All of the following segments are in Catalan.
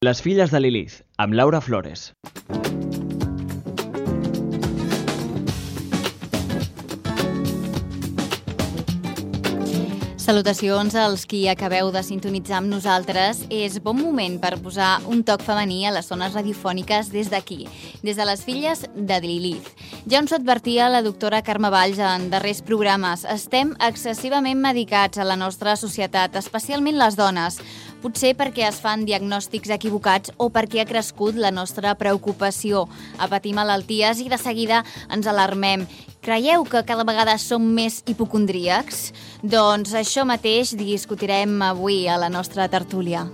Les filles de Lilith, amb Laura Flores. Salutacions als qui acabeu de sintonitzar amb nosaltres. És bon moment per posar un toc femení a les zones radiofòniques des d'aquí, des de les filles de Lilith. Ja ens ho advertia la doctora Carme Valls en darrers programes. Estem excessivament medicats a la nostra societat, especialment les dones. Potser perquè es fan diagnòstics equivocats o perquè ha crescut la nostra preocupació a patir malalties i de seguida ens alarmem. Creieu que cada vegada som més hipocondríacs? Doncs això mateix discutirem avui a la nostra tertúlia.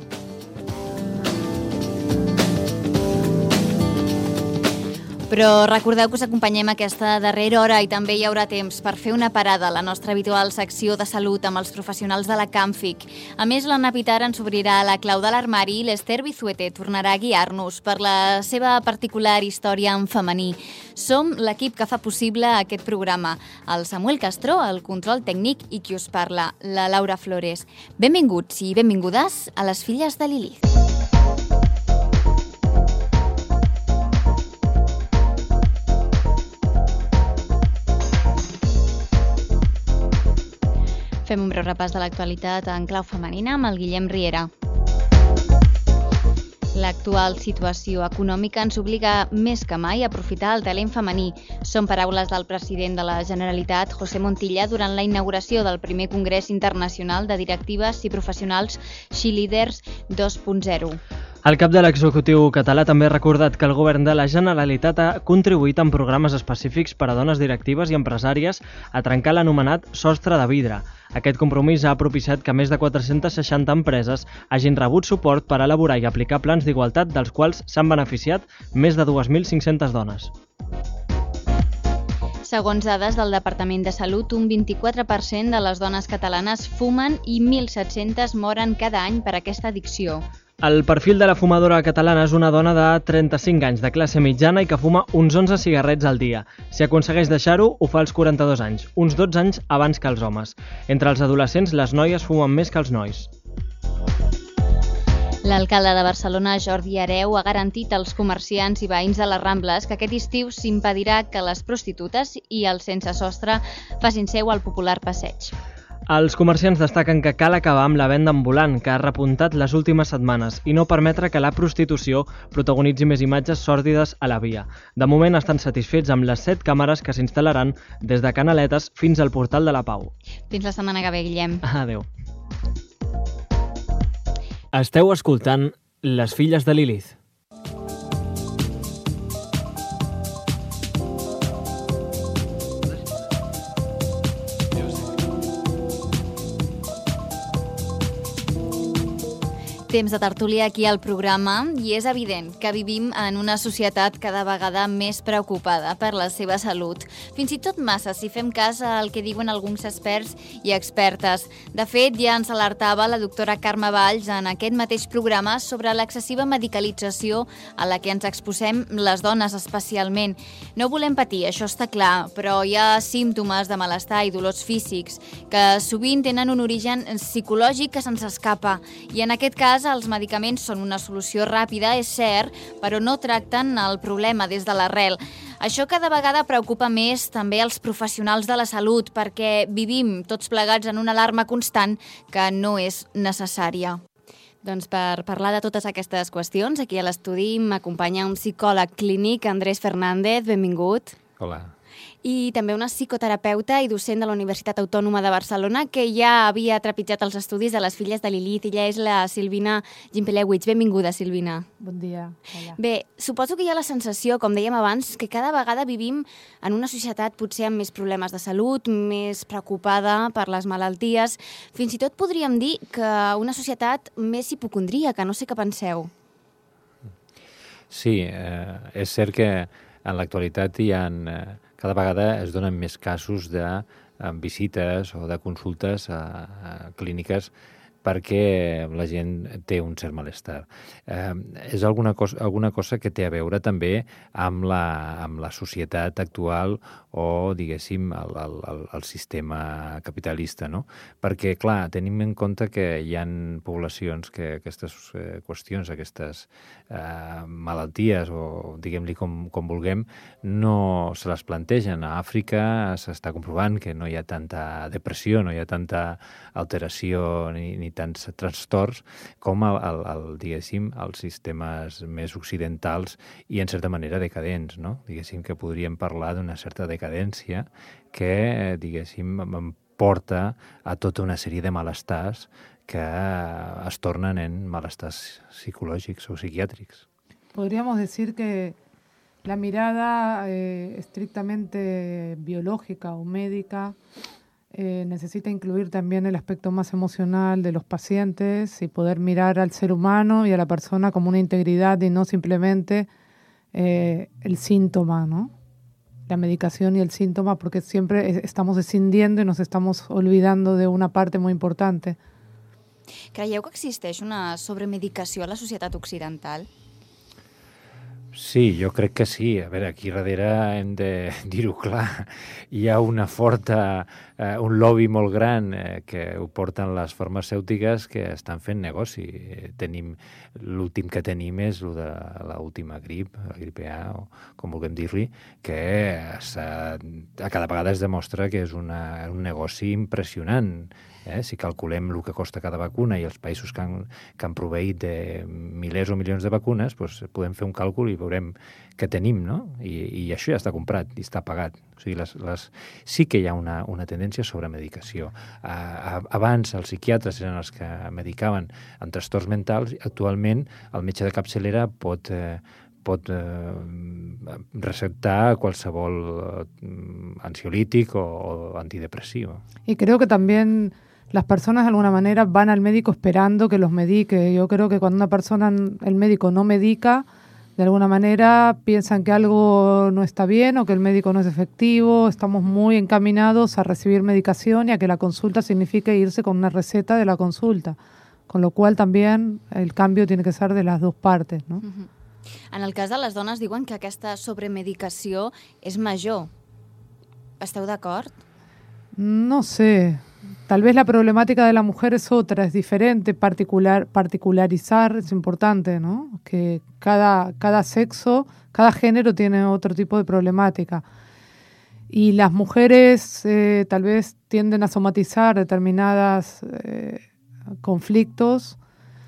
Però recordeu que us acompanyem aquesta darrera hora i també hi haurà temps per fer una parada a la nostra habitual secció de salut amb els professionals de la Camfic. A més, l'Anna Pitar ens obrirà la clau de l'armari i l'Ester Bizuete tornarà a guiar-nos per la seva particular història en femení. Som l'equip que fa possible aquest programa. El Samuel Castro, el control tècnic i qui us parla, la Laura Flores. Benvinguts i benvingudes a les filles de Lilith. Fem un breu repàs de l'actualitat en clau femenina amb el Guillem Riera. L'actual situació econòmica ens obliga més que mai a aprofitar el talent femení. Són paraules del president de la Generalitat, José Montilla, durant la inauguració del primer Congrés Internacional de Directives i Professionals She Leaders 2.0. El cap de l'executiu català també ha recordat que el govern de la Generalitat ha contribuït en programes específics per a dones directives i empresàries a trencar l'anomenat sostre de vidre. Aquest compromís ha propiciat que més de 460 empreses hagin rebut suport per elaborar i aplicar plans d'igualtat, dels quals s'han beneficiat més de 2.500 dones. Segons dades del Departament de Salut, un 24% de les dones catalanes fumen i 1.700 moren cada any per aquesta addicció. El perfil de la fumadora catalana és una dona de 35 anys, de classe mitjana i que fuma uns 11 cigarrets al dia. Si aconsegueix deixar-ho, ho fa als 42 anys, uns 12 anys abans que els homes. Entre els adolescents, les noies fumen més que els nois. L'alcalde de Barcelona, Jordi Hereu, ha garantit als comerciants i veïns de les Rambles que aquest estiu s'impedirà que les prostitutes i els sense sostre facin seu al popular passeig. Els comerciants destaquen que cal acabar amb la venda ambulant, que ha repuntat les últimes setmanes, i no permetre que la prostitució protagonitzi més imatges sòrdides a la via. De moment estan satisfets amb les 7 càmeres que s'instal·laran des de Canaletes fins al Portal de la Pau. Fins la setmana que ve, Guillem. Adéu. Esteu escoltant Les filles de Lilith. Temps de tertúlia aquí al programa i és evident que vivim en una societat cada vegada més preocupada per la seva salut. Fins i tot massa si fem cas al que diuen alguns experts i expertes. De fet, ja ens alertava la doctora Carme Valls en aquest mateix programa sobre l'excessiva medicalització a la que ens exposem les dones especialment. No volem patir, això està clar, però hi ha símptomes de malestar i dolors físics que sovint tenen un origen psicològic que se'ns escapa i en aquest cas els medicaments són una solució ràpida, és cert, però no tracten el problema des de l'arrel. Això cada vegada preocupa més també els professionals de la salut perquè vivim tots plegats en una alarma constant que no és necessària. Doncs per parlar de totes aquestes qüestions, aquí a l'estudi m'acompanya un psicòleg clínic, Andrés Fernández, benvingut. Hola. I també una psicoterapeuta i docent de la Universitat Autònoma de Barcelona que ja havia trepitjat els estudis de les filles de Lilith. Ella és la Silvina Gimpelewicz. Benvinguda, Silvina. Bon dia. Hola. Bé, suposo que hi ha la sensació, com dèiem abans, que cada vegada vivim en una societat potser amb més problemes de salut, més preocupada per les malalties. Fins i tot podríem dir que una societat més hipocondríaca. No sé què penseu. Sí, és cert que en l'actualitat cada vegada es donen més casos de visites o de consultes clíniques perquè la gent té un cert malestar. És alguna cosa que té a veure també amb la societat actual o, diguéssim, el sistema capitalista, no? Perquè, clar, tenim en compte que hi ha poblacions que aquestes qüestions, aquestes malalties, o diguem-li com vulguem, no se les plantegen. A Àfrica s'està comprovant que no hi ha tanta depressió, no hi ha tanta alteració ni tants trastorns com diguéssim, els sistemes més occidentals i, en certa manera, decadents, no? Diguéssim que podríem parlar d'una certa decadència que, diguéssim, porta a tota una sèrie de malestars que es tornen en malestars psicològics o psiquiàtrics. Podríamos decir que la mirada estrictamente biológica o médica necesita incluir también el aspecto más emocional de los pacientes y poder mirar al ser humano y a la persona como una integridad y no simplemente el síntoma, ¿no? La medicación y el síntoma, porque siempre estamos escindiendo y nos estamos olvidando de una parte muy importante. Creieu que existeix una sobremedicació a la societat occidental? Sí, jo crec que sí. A veure, aquí darrere hem de dir-ho clar. Hi ha un lobby molt gran que ho porten les farmacèutiques que estan fent negoci. L'últim que tenim és el de l'última grip, la grip A, o com vulguem dir-li, que a cada vegada es demostra que és un negoci impressionant. Si calculem el que costa cada vacuna i els països que han proveït de milers o milions de vacunes, doncs podem fer un càlcul i veurem què tenim, no? I això ja està comprat i està pagat. O sigui, sí que hi ha una tendència sobre medicació. Abans els psiquiatres eren els que medicaven en trastorns mentals. Actualment el metge de capçalera pot receptar qualsevol ansiolític o antidepresivo. Y creo que también las personas de alguna manera van al médico esperando que los medique. Yo creo que cuando una persona, el médico no medica, de alguna manera piensan que algo no está bien o que el médico no es efectivo. Estamos muy encaminados a recibir medicación y a que la consulta signifique irse con una receta de la consulta. Con lo cual también el cambio tiene que ser de las dos partes, ¿no? En el cas de les dones diuen que aquesta sobremedicació és major. Esteu d'acord? No sé. Tal vez la problemática de la mujer es otra, es diferente. Particularizar es importante, ¿no? Que cada sexo, cada género tiene otro tipo de problemática. Y las mujeres tal vez tienden a somatizar determinados conflictos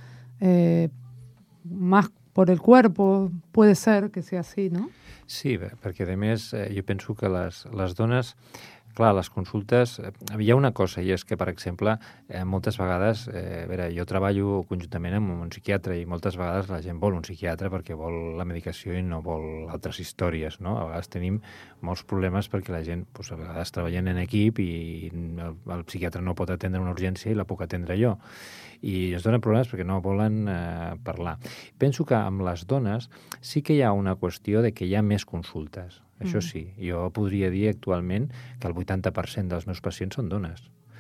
más por el cuerpo, puede ser que sea así, no? Sí, perquè a més jo penso que les dones, clar, les consultes, hi ha una cosa, i és que, per exemple, moltes vegades, a veure, jo treballo conjuntament amb un psiquiatre i moltes vegades la gent vol un psiquiatre perquè vol la medicació i no vol altres històries, no? A vegades tenim molts problemes perquè la gent, doncs, a vegades treballen en equip i el psiquiatre no pot atendre una urgència i la puc atendre jo. I es donen problemes perquè no volen parlar. Penso que amb les dones sí que hi ha una qüestió de que hi ha més consultes. Això sí, jo podria dir actualment que el 80% dels meus pacients són dones.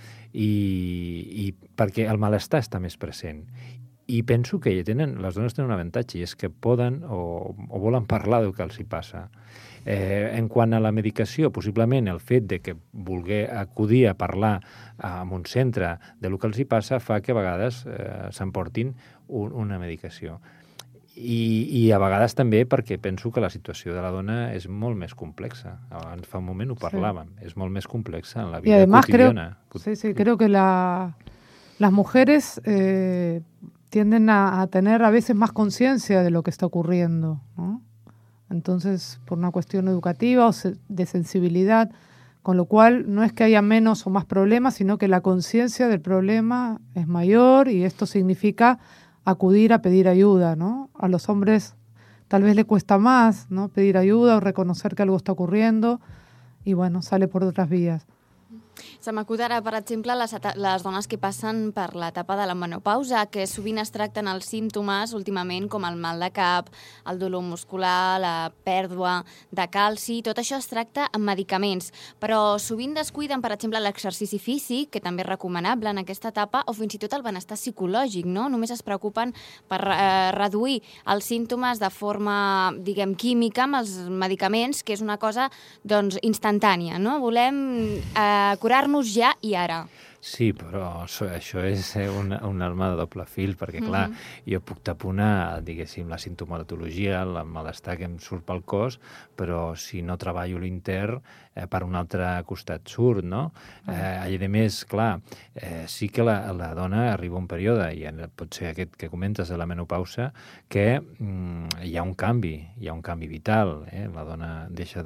I perquè el malestar està més present. I penso que les dones tenen un avantatge, i és que poden o volen parlar del que els hi passa. En quant a la medicació, possiblement el fet de que voler acudir a parlar en un centre del que els hi passa fa que a vegades s'emportin una medicació. I a vegades també perquè penso que la situació de la dona és molt més complexa. Abans fa un moment ho parlàvem. Sí. És molt més complexa en la vida cotidiana. Creo que las mujeres tienden a tener a veces más conciencia de lo que está ocurriendo, ¿no? Entonces, por una cuestión educativa o de sensibilidad, con lo cual no es que haya menos o más problemas, sino que la conciencia del problema es mayor y esto significa acudir a pedir ayuda, ¿no? A los hombres tal vez le cuesta más, ¿no? Pedir ayuda o reconocer que algo está ocurriendo y bueno, sale por otras vías. Se m'acut ara, per exemple, les dones que passen per l'etapa de la menopausa, que sovint es tracten els símptomes últimament com el mal de cap, el dolor muscular, la pèrdua de calci, tot això es tracta amb medicaments, però sovint descuiden, per exemple, l'exercici físic, que també és recomanable en aquesta etapa, o fins i tot el benestar psicològic, no? Només es preocupen per reduir els símptomes de forma, diguem, química amb els medicaments, que és una cosa, doncs, instantània, no? Volem curar-nos ja i ara. Sí, però això és una arma de doble fil, perquè, clar, jo puc taponar, diguéssim, la sintomatologia, el malestar que em surt pel cos, però si no treballo l'intern, per un altre costat surt, no? A més, clar, sí que la dona arriba a un període, i pot ser aquest que comentes de la menopausa, que hi ha un canvi vital. La dona deixa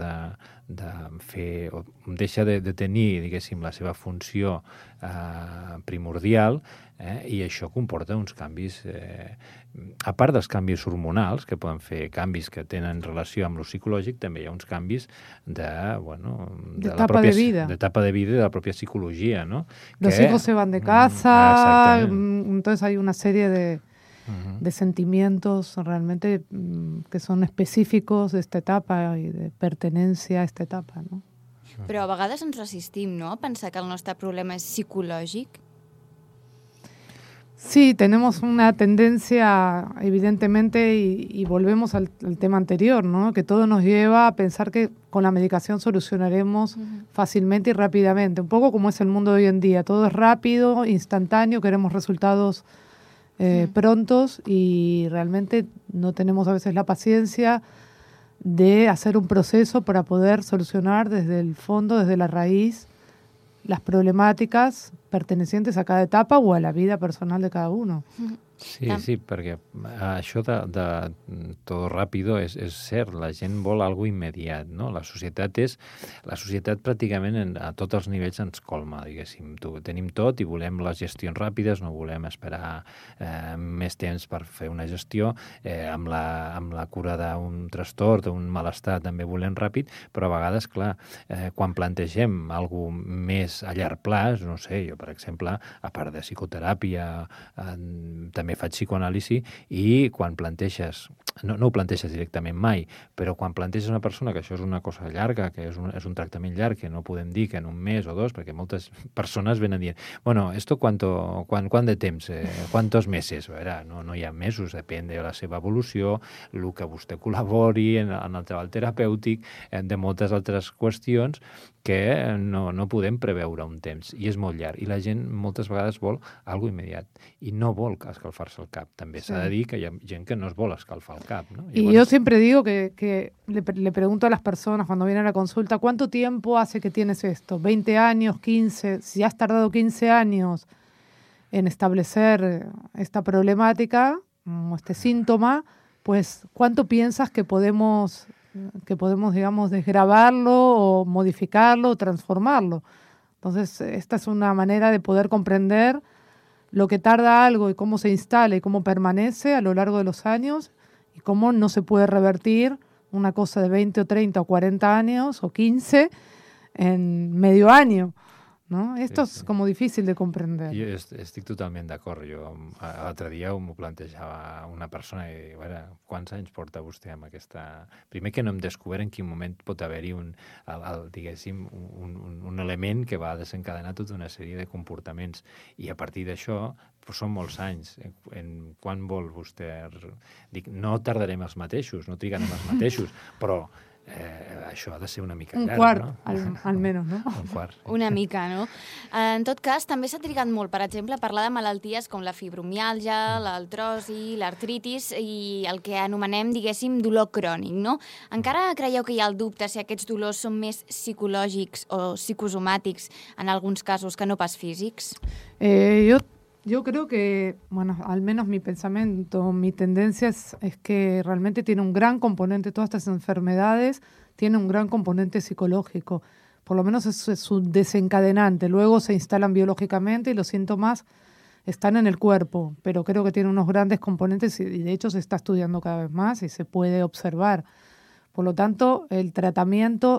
de tenir, diguéssim, la seva funció primordial, i això comporta uns canvis, a part dels canvis hormonals, que poden fer canvis que tenen relació amb lo psicològic, també hi ha uns canvis de etapa de vida. De etapa de vida y de la propia psicología, ¿no? Los hijos se van de casa, entonces hay una serie de sentimientos realmente que son específicos de esta etapa y de pertenencia a esta etapa, ¿no? Però a vegades ens resistim, ¿no?, a pensar que el nostre problema és psicològic. Sí, tenemos una tendencia, evidentemente, y volvemos al tema anterior, ¿no? Que todo nos lleva a pensar que con la medicación solucionaremos fácilmente y rápidamente. Un poco como es el mundo de hoy en día. Todo es rápido, instantáneo, queremos resultados prontos y realmente no tenemos a veces la paciencia de hacer un proceso para poder solucionar desde el fondo, desde la raíz, las problemàtiques pertenecientes a cada etapa o a la vida personal de cada uno. Sí, perquè això de todo rápido és cert, la gent vol algo immediat, no? La societat pràcticament a tots els nivells ens colma, diguéssim. Tenim tot i volem les gestions ràpides, no volem esperar més temps per fer una gestió. Amb la cura d'un trastorn, d'un malestar, també volem ràpid, però a vegades, clar, quan plantegem alguna cosa més a llarg plaç, no sé, jo, per exemple, a part de psicoteràpia, també faig psicoanàlisi, i quan planteges, no ho planteges directament mai, però quan planteges una persona que això és una cosa llarga, que és un tractament llarg, que no podem dir que en un mes o dos, perquè moltes persones venen dient, bueno, esto ¿cuán de temps? ¿Cuántos meses? A veure, no hi ha mesos, depèn de la seva evolució, el que vostè col·labori en el treball terapèutic, de moltes altres qüestions que no podem preveure un temps, i és molt llarg. I la gent moltes vegades vol algo immediat, i no vol escalfar-se el cap. També s'ha de dir que hi ha gent que no es vol escalfar el cap, ¿no? Y yo siempre digo que le pregunto a las personas cuando vienen a la consulta, ¿cuánto tiempo hace que tienes esto? ¿20 años, 15? Si has tardado 15 años en establecer esta problemática o este síntoma, pues ¿cuánto piensas que podemos, digamos, desgravarlo o modificarlo o transformarlo? Entonces, esta es una manera de poder comprender lo que tarda algo y cómo se instala y cómo permanece a lo largo de los años y cómo no se puede revertir una cosa de 20 o 30 o 40 años o 15 en medio año, ¿no? Esto és com difícil de comprender. Jo estic totalment d'acord. Jo l'altre dia m'ho plantejava una persona i, a veure, quants anys porta vostè amb aquesta... Primer que no hem descobert en quin moment pot haver-hi diguéssim, un element que va desencadenar tota una sèrie de comportaments, i a partir d'això són molts anys. Quan vol vostè... Dic, no tardarem els mateixos, no trigarem els mateixos, però això ha de ser una mica llarg, un quart, no? almenys, no? Un quart. Una mica, no? En tot cas, també s'ha trigat molt, per exemple, a parlar de malalties com la fibromiàlgia, l'artrosi, l'artritis i el que anomenem, diguéssim, dolor crònic, no? Encara creieu que hi ha el dubte si aquests dolors són més psicològics o psicosomàtics en alguns casos que no pas físics? Yo creo que, bueno, al menos mi pensamiento, mi tendencia es que realmente tiene un gran componente, todas estas enfermedades tienen un gran componente psicológico. Por lo menos eso es un desencadenante. Luego se instalan biológicamente y los síntomas están en el cuerpo, pero creo que tiene unos grandes componentes y de hecho se está estudiando cada vez más y se puede observar. Por lo tanto, el tratamiento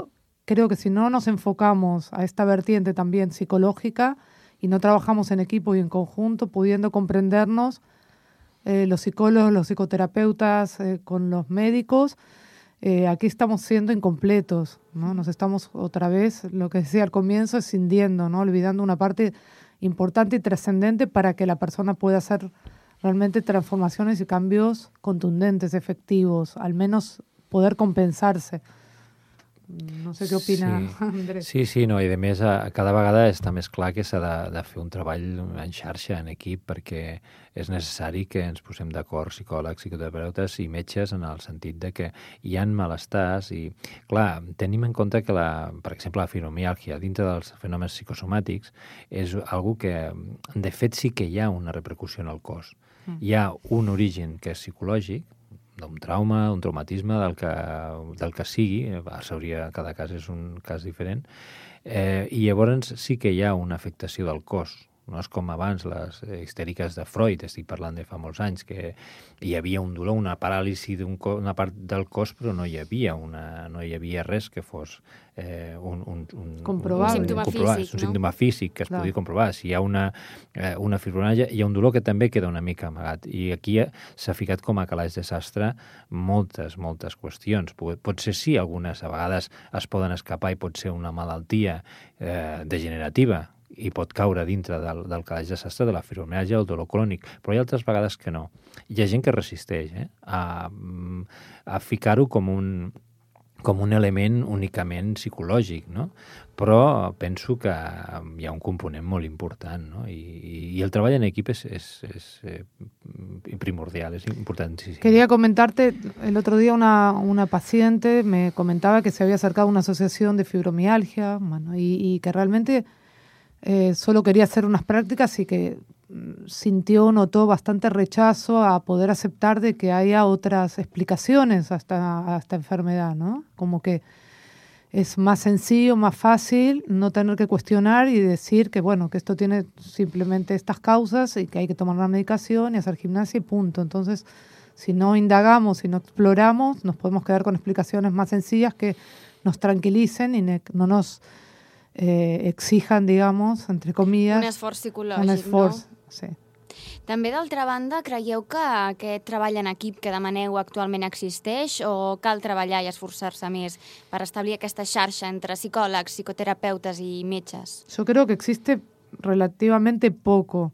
creo que si no nos enfocamos a esta vertiente también psicológica y no trabajamos en equipo y en conjunto, pudiendo comprendernos, los psicólogos, los psicoterapeutas, con los médicos, aquí estamos siendo incompletos, ¿no? Nos estamos otra vez, lo que decía al comienzo, escindiendo, ¿no? Olvidando una parte importante y trascendente para que la persona pueda hacer realmente transformaciones y cambios contundentes, efectivos, al menos poder compensarse. No sé què opina, Andrés. Sí, no, i a més cada vegada està més clar que s'ha de fer un treball en xarxa, en equip, perquè és necessari que ens posem d'acord psicòlegs, psicoterapeutes i metges en el sentit de que hi ha malestars i, clar, tenim en compte que, per exemple, la fibromiàlgia dintre dels fenòmens psicosomàtics és algo que, de fet, sí que hi ha una repercussió en el cos. Hi ha un origen que és psicològic, d'un trauma, d'un traumatisme, del que sigui, cada cas és un cas diferent, i llavors sí que hi ha una afectació del cos. No és com abans, les histèriques de Freud, estic parlant de fa molts anys, que hi havia un dolor, una paràlisi d'una part del cos, però no hi havia res que fos un símptoma físic que es podia comprovar. Si hi ha una fibromiàlgia, hi ha un dolor que també queda una mica amagat. I aquí s'ha ficat com a calaix de sastre moltes qüestions. Potser sí, algunes a vegades es poden escapar i pot ser una malaltia degenerativa, i pot caure dintre del calaix de sastre de la fibromiàlgia o el dolor crònic, però hi ha altres vegades que no. Hi ha gent que resisteix a ficar-ho com un element únicament psicològic, no? Però penso que hi ha un component molt important, no? I el treball en equip és primordial, es importantísimo. Quería comentarte, el otro día una paciente me comentaba que se había acercado a una asociación de fibromialgia, bueno, y que realmente solo quería hacer unas prácticas y que notó bastante rechazo a poder aceptar de que haya otras explicaciones a esta enfermedad, ¿no? Como que es más sencillo, más fácil no tener que cuestionar y decir que, bueno, que esto tiene simplemente estas causas y que hay que tomar una medicación y hacer gimnasia y punto. Entonces, si no indagamos, si no exploramos, nos podemos quedar con explicaciones más sencillas que nos tranquilicen y no nos exijan, digamos, entre comillas... Un esforç psicològic, no? Sí. També, d'altra banda, creieu que aquest treball en equip que demaneu actualment existeix o cal treballar i esforçar-se més per establir aquesta xarxa entre psicòlegs, psicoterapeutes i metges? Yo creo que existe relativamente poco.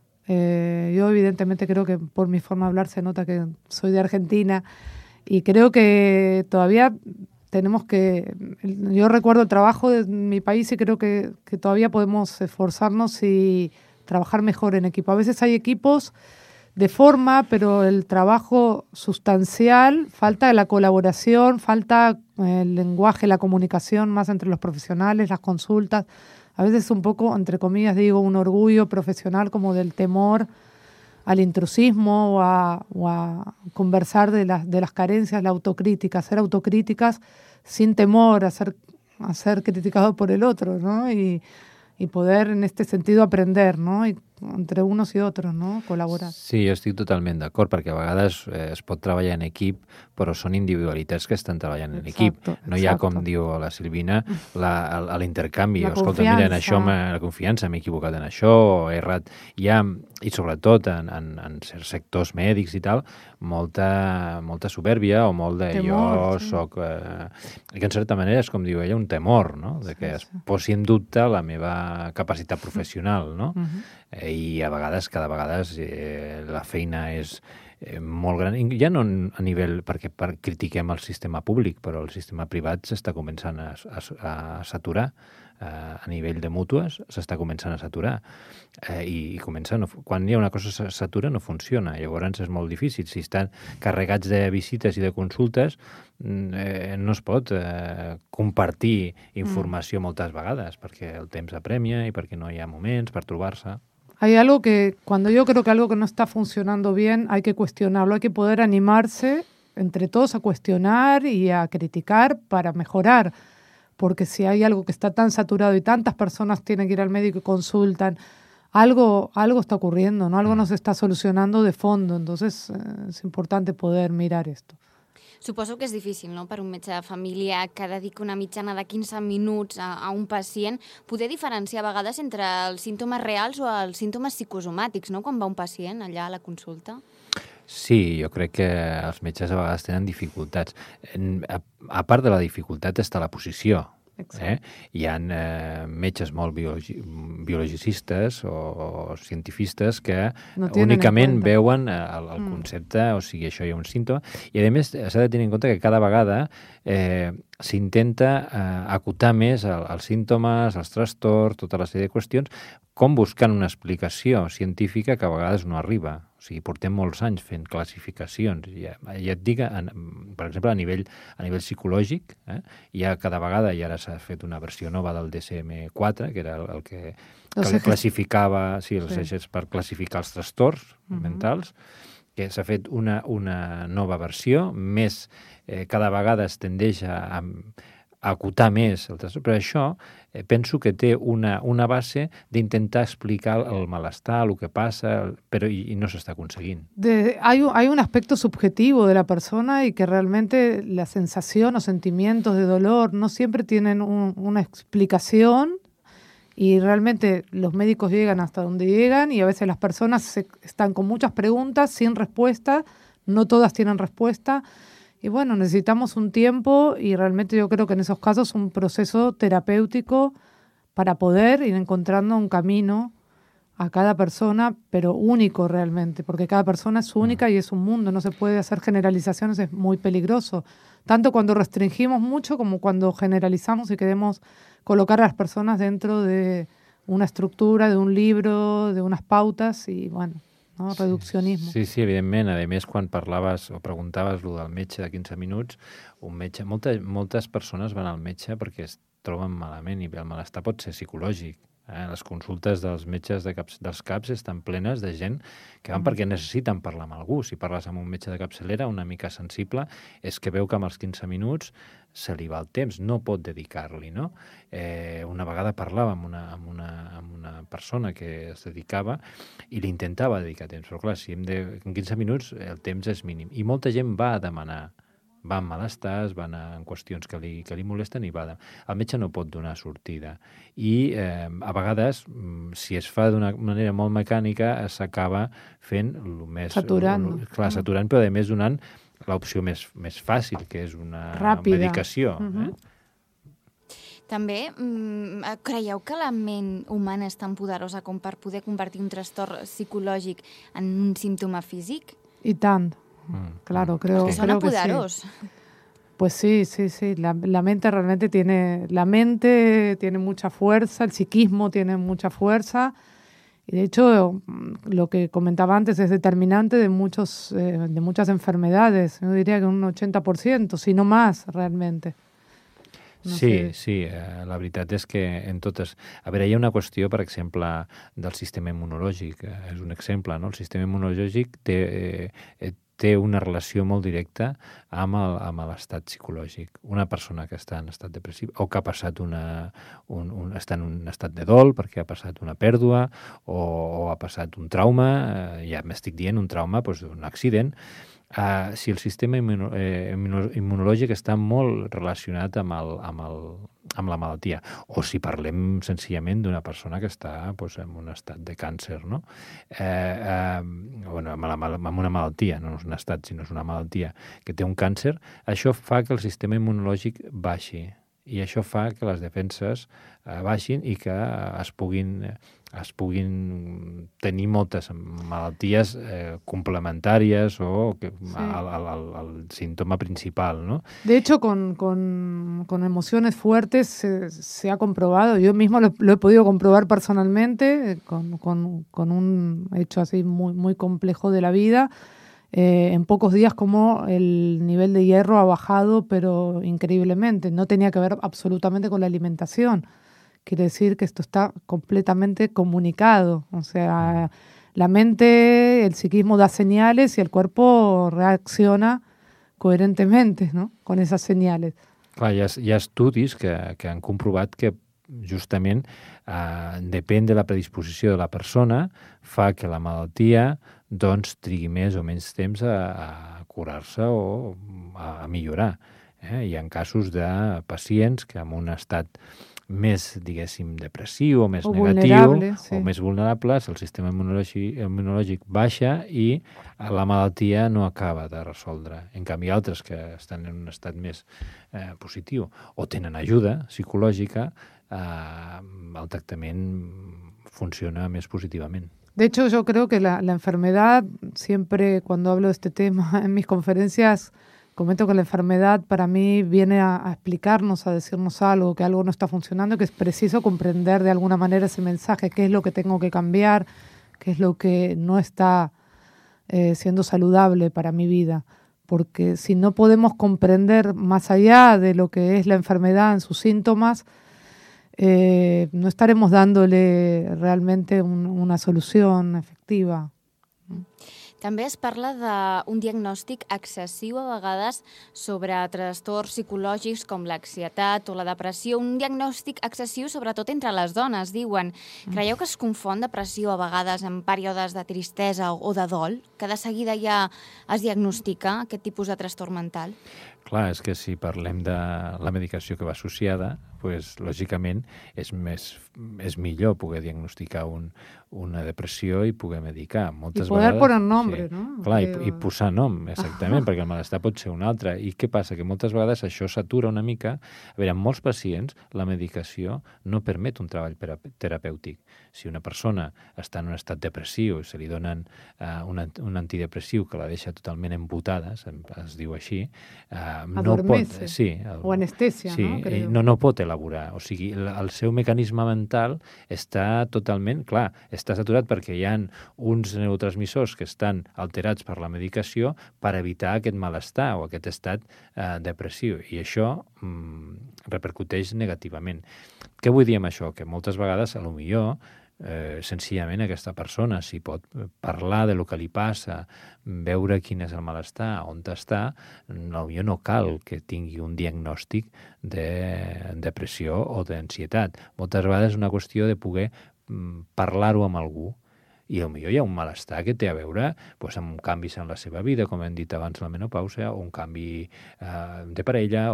Yo evidentemente creo que por mi forma de hablar se nota que soy de Argentina y creo que todavía tenemos que... Yo recuerdo el trabajo de mi país y creo que todavía podemos esforzarnos y trabajar mejor en equipo. A veces hay equipos de forma, pero el trabajo sustancial, falta la colaboración, falta el lenguaje, la comunicación más entre los profesionales, las consultas. A veces un poco, entre comillas, digo, un orgullo profesional como del temor al intrusismo o a conversar de las carencias, la autocrítica, hacer autocríticas sin temor a ser criticado por el otro, ¿no? Y poder en este sentido aprender, ¿no? Y entre unos i otros, no? Col·laborar. Sí, jo estic totalment d'acord, perquè a vegades es pot treballar en equip, però són individualitats que estan treballant en equip. No hi ha, com diu la Silvina, l'intercanvi. Escolta, mira, en això la confiança, m'he equivocat en això, he errat. Hi ha, i sobretot en certs sectors mèdics i tal, molta supèrbia o molt de jo soc... que en certa manera és, com diu ella, un temor, no? De que es posi en dubte la meva capacitat professional, no? I a vegades, cada vegada la feina és molt gran, ja no a nivell perquè critiquem el sistema públic, però el sistema privat s'està començant a saturar, a nivell de mútues s'està començant a saturar i quan hi ha una cosa que s'atura no funciona, llavors és molt difícil. Si estan carregats de visites i de consultes no es pot compartir informació moltes vegades perquè el temps apremia i perquè no hi ha moments per trobar-se. Hay algo que, cuando yo creo que algo que no está funcionando bien, hay que cuestionarlo, hay que poder animarse entre todos a cuestionar y a criticar para mejorar, porque si hay algo que está tan saturado y tantas personas tienen que ir al médico y consultan, algo está ocurriendo, ¿no? Algo no se está solucionando de fondo, entonces es importante poder mirar esto. Suposo que és difícil, no?, per un metge de família que dedica una mitjana de 15 minuts a un pacient, poder diferenciar a vegades entre els símptomes reals o els símptomes psicosomàtics, no?, quan va un pacient allà a la consulta. Sí, jo crec que els metges a vegades tenen dificultats. A part de la dificultat està la posició. Hi ha metges molt biologicistes o cientifistes que únicament veuen el concepte, o sigui, això hi ha un símptoma, i a més s'ha de tenir en compte que cada vegada s'intenta acotar més els símptomes, els trastorns, tota la sèrie de qüestions, com buscant una explicació científica que a vegades no arriba. O sigui, portem molts anys fent classificacions. Ja et dic, per exemple, a nivell psicològic, hi ha cada vegada, i ara s'ha fet una versió nova del DSM-4, que era el que classificava, els eixos per classificar els trastorns mentals, que s'ha fet una nova versió, més cada vegada es tendeix a acotar més el trastorn, però això penso que té una base d'intentar explicar el malestar, el que passa, però i no s'està aconseguint. Hay un aspecto subjetivo de la persona y que realmente la sensación o sentimientos de dolor no siempre tienen una explicación y realmente los médicos llegan hasta donde llegan y a veces las personas están con muchas preguntas sin respuesta, no todas tienen respuesta. Y bueno, necesitamos un tiempo y realmente yo creo que en esos casos un proceso terapéutico para poder ir encontrando un camino a cada persona, pero único realmente, porque cada persona es única y es un mundo, no se puede hacer generalizaciones, es muy peligroso. Tanto cuando restringimos mucho como cuando generalizamos y queremos colocar a las personas dentro de una estructura, de un libro, de unas pautas y bueno, no? Reduccionisme. Sí, evidentment. A més, quan parlaves o preguntaves lo del metge de 15 minuts, moltes persones van al metge perquè es troben malament i el malestar pot ser psicològic. Les consultes dels metges dels CAPs estan plenes de gent que van perquè necessiten parlar amb algú. Si parles amb un metge de capçalera una mica sensible, és que veu que amb els 15 minuts se li va el temps, no pot dedicar-li, no? Una vegada parlava amb una persona que es dedicava i li intentava dedicar temps, però clar, si en 15 minuts el temps és mínim. I molta gent va a demanar, va amb malestars, van en qüestions que li molesten i va. El metge no pot donar sortida. I a vegades, si es fa d'una manera molt mecànica, s'acaba fent el més... Saturant. Clar, saturant, però a més donant l'opció més fàcil, que és una medicació. També creieu que la ment humana és tan poderosa com per poder convertir un trastorn psicològic en un símptoma físic? I tant. Claro, creo que poderoso. Sí. Pues sí. La mente realmente tiene mucha fuerza, el psiquismo tiene mucha fuerza y de hecho lo que comentaba antes es determinante de muchas enfermedades. Yo diría que un 80%, si no más, realmente. Sí, la veritat és que en totes... A veure, hi ha una qüestió, per exemple, del sistema immunològic. És un exemple, no? El sistema immunològic té una relació molt directa amb l'estat psicològic. Una persona que està en estat depressiu o que ha passat està en un estat de dol perquè ha passat una pèrdua o ha passat un trauma, ja m'estic dient un trauma, doncs un accident, si el sistema immunològic està molt relacionat amb la malaltia, o si parlem senzillament d'una persona que està en un estat de càncer, no? Amb una malaltia, no és un estat, sinó és una malaltia que té un càncer, això fa que el sistema immunològic baixi, i això fa que les defenses baixin i que es puguin tenir moltes malalties complementàries o el símptoma principal, ¿no? De hecho, con emociones fuertes se ha comprobado, yo mismo lo he podido comprobar personalmente con un hecho así muy, muy complejo de la vida, en pocos días como el nivel de hierro ha bajado, pero increíblemente. No tenía que ver absolutamente con la alimentación. Quiere decir que esto está completamente comunicado. O sea, la mente, el psiquismo da señales y el cuerpo reacciona coherentemente, ¿no? Con esas señales. Clar, hi ha estudis que han comprovat que justament depèn de la predisposició de la persona, fa que la malaltia doncs trigui més o menys temps a curar-se o a millorar. Hi ha casos de pacients que en un estat més, diguéssim, depressiu o més negatiu o més vulnerables, el sistema immunològic baixa i la malaltia no acaba de resoldre. En canvi, altres que estan en un estat més positiu o tenen ajuda psicològica, el tractament funciona més positivament. De hecho, yo creo que la enfermedad, siempre cuando hablo de este tema en mis conferencias, comento que la enfermedad para mí viene a explicarnos, a decirnos algo, que algo no está funcionando, que es preciso comprender de alguna manera ese mensaje, qué es lo que tengo que cambiar, qué es lo que no está siendo saludable para mi vida. Porque si no podemos comprender más allá de lo que es la enfermedad en sus síntomas, no estaremos dándole realmente una solución efectiva. També es parla d'un diagnòstic excessiu a vegades sobre trastorns psicològics com l'ansietat o la depressió. Un diagnòstic excessiu sobretot entre les dones, diuen. Creieu que es confon depressió a vegades en períodes de tristesa o de dol? Que de seguida ja es diagnostica aquest tipus de trastorn mental? Clar, és que si parlem de la medicació que va associada, pues, lògicament és millor poder diagnosticar una depressió i poder medicar. Moltes poder vegades, posar nombre, sí. no? Clar, i posar nom, exactament, perquè el malestar pot ser un altre. I què passa? Que moltes vegades això s'atura una mica. A veure, en molts pacients la medicació no permet un treball terapèutic. Si una persona està en un estat depressiu i se li donen un antidepressiu que la deixa totalment embotada, es diu així, no pot... Sí, o anestèsia, sí, no? Creo. No pot elaborar. O sigui, el seu mecanisme mental està totalment... Clar, està saturat perquè hi ha uns neurotransmissors que estan alterats per la medicació per evitar aquest malestar o aquest estat depressiu. I això repercuteix negativament. Què vull dir amb això? Que moltes vegades, potser, senzillament aquesta persona, si pot parlar de lo que li passa, veure quin és el malestar, on està, potser no cal que tingui un diagnòstic de depressió o d'ansietat. Moltes vegades és una qüestió de poder parlar-ho amb algú. I potser hi ha un malestar que té a veure amb canvis en la seva vida, com hem dit abans, la menopàusia, o un canvi de parella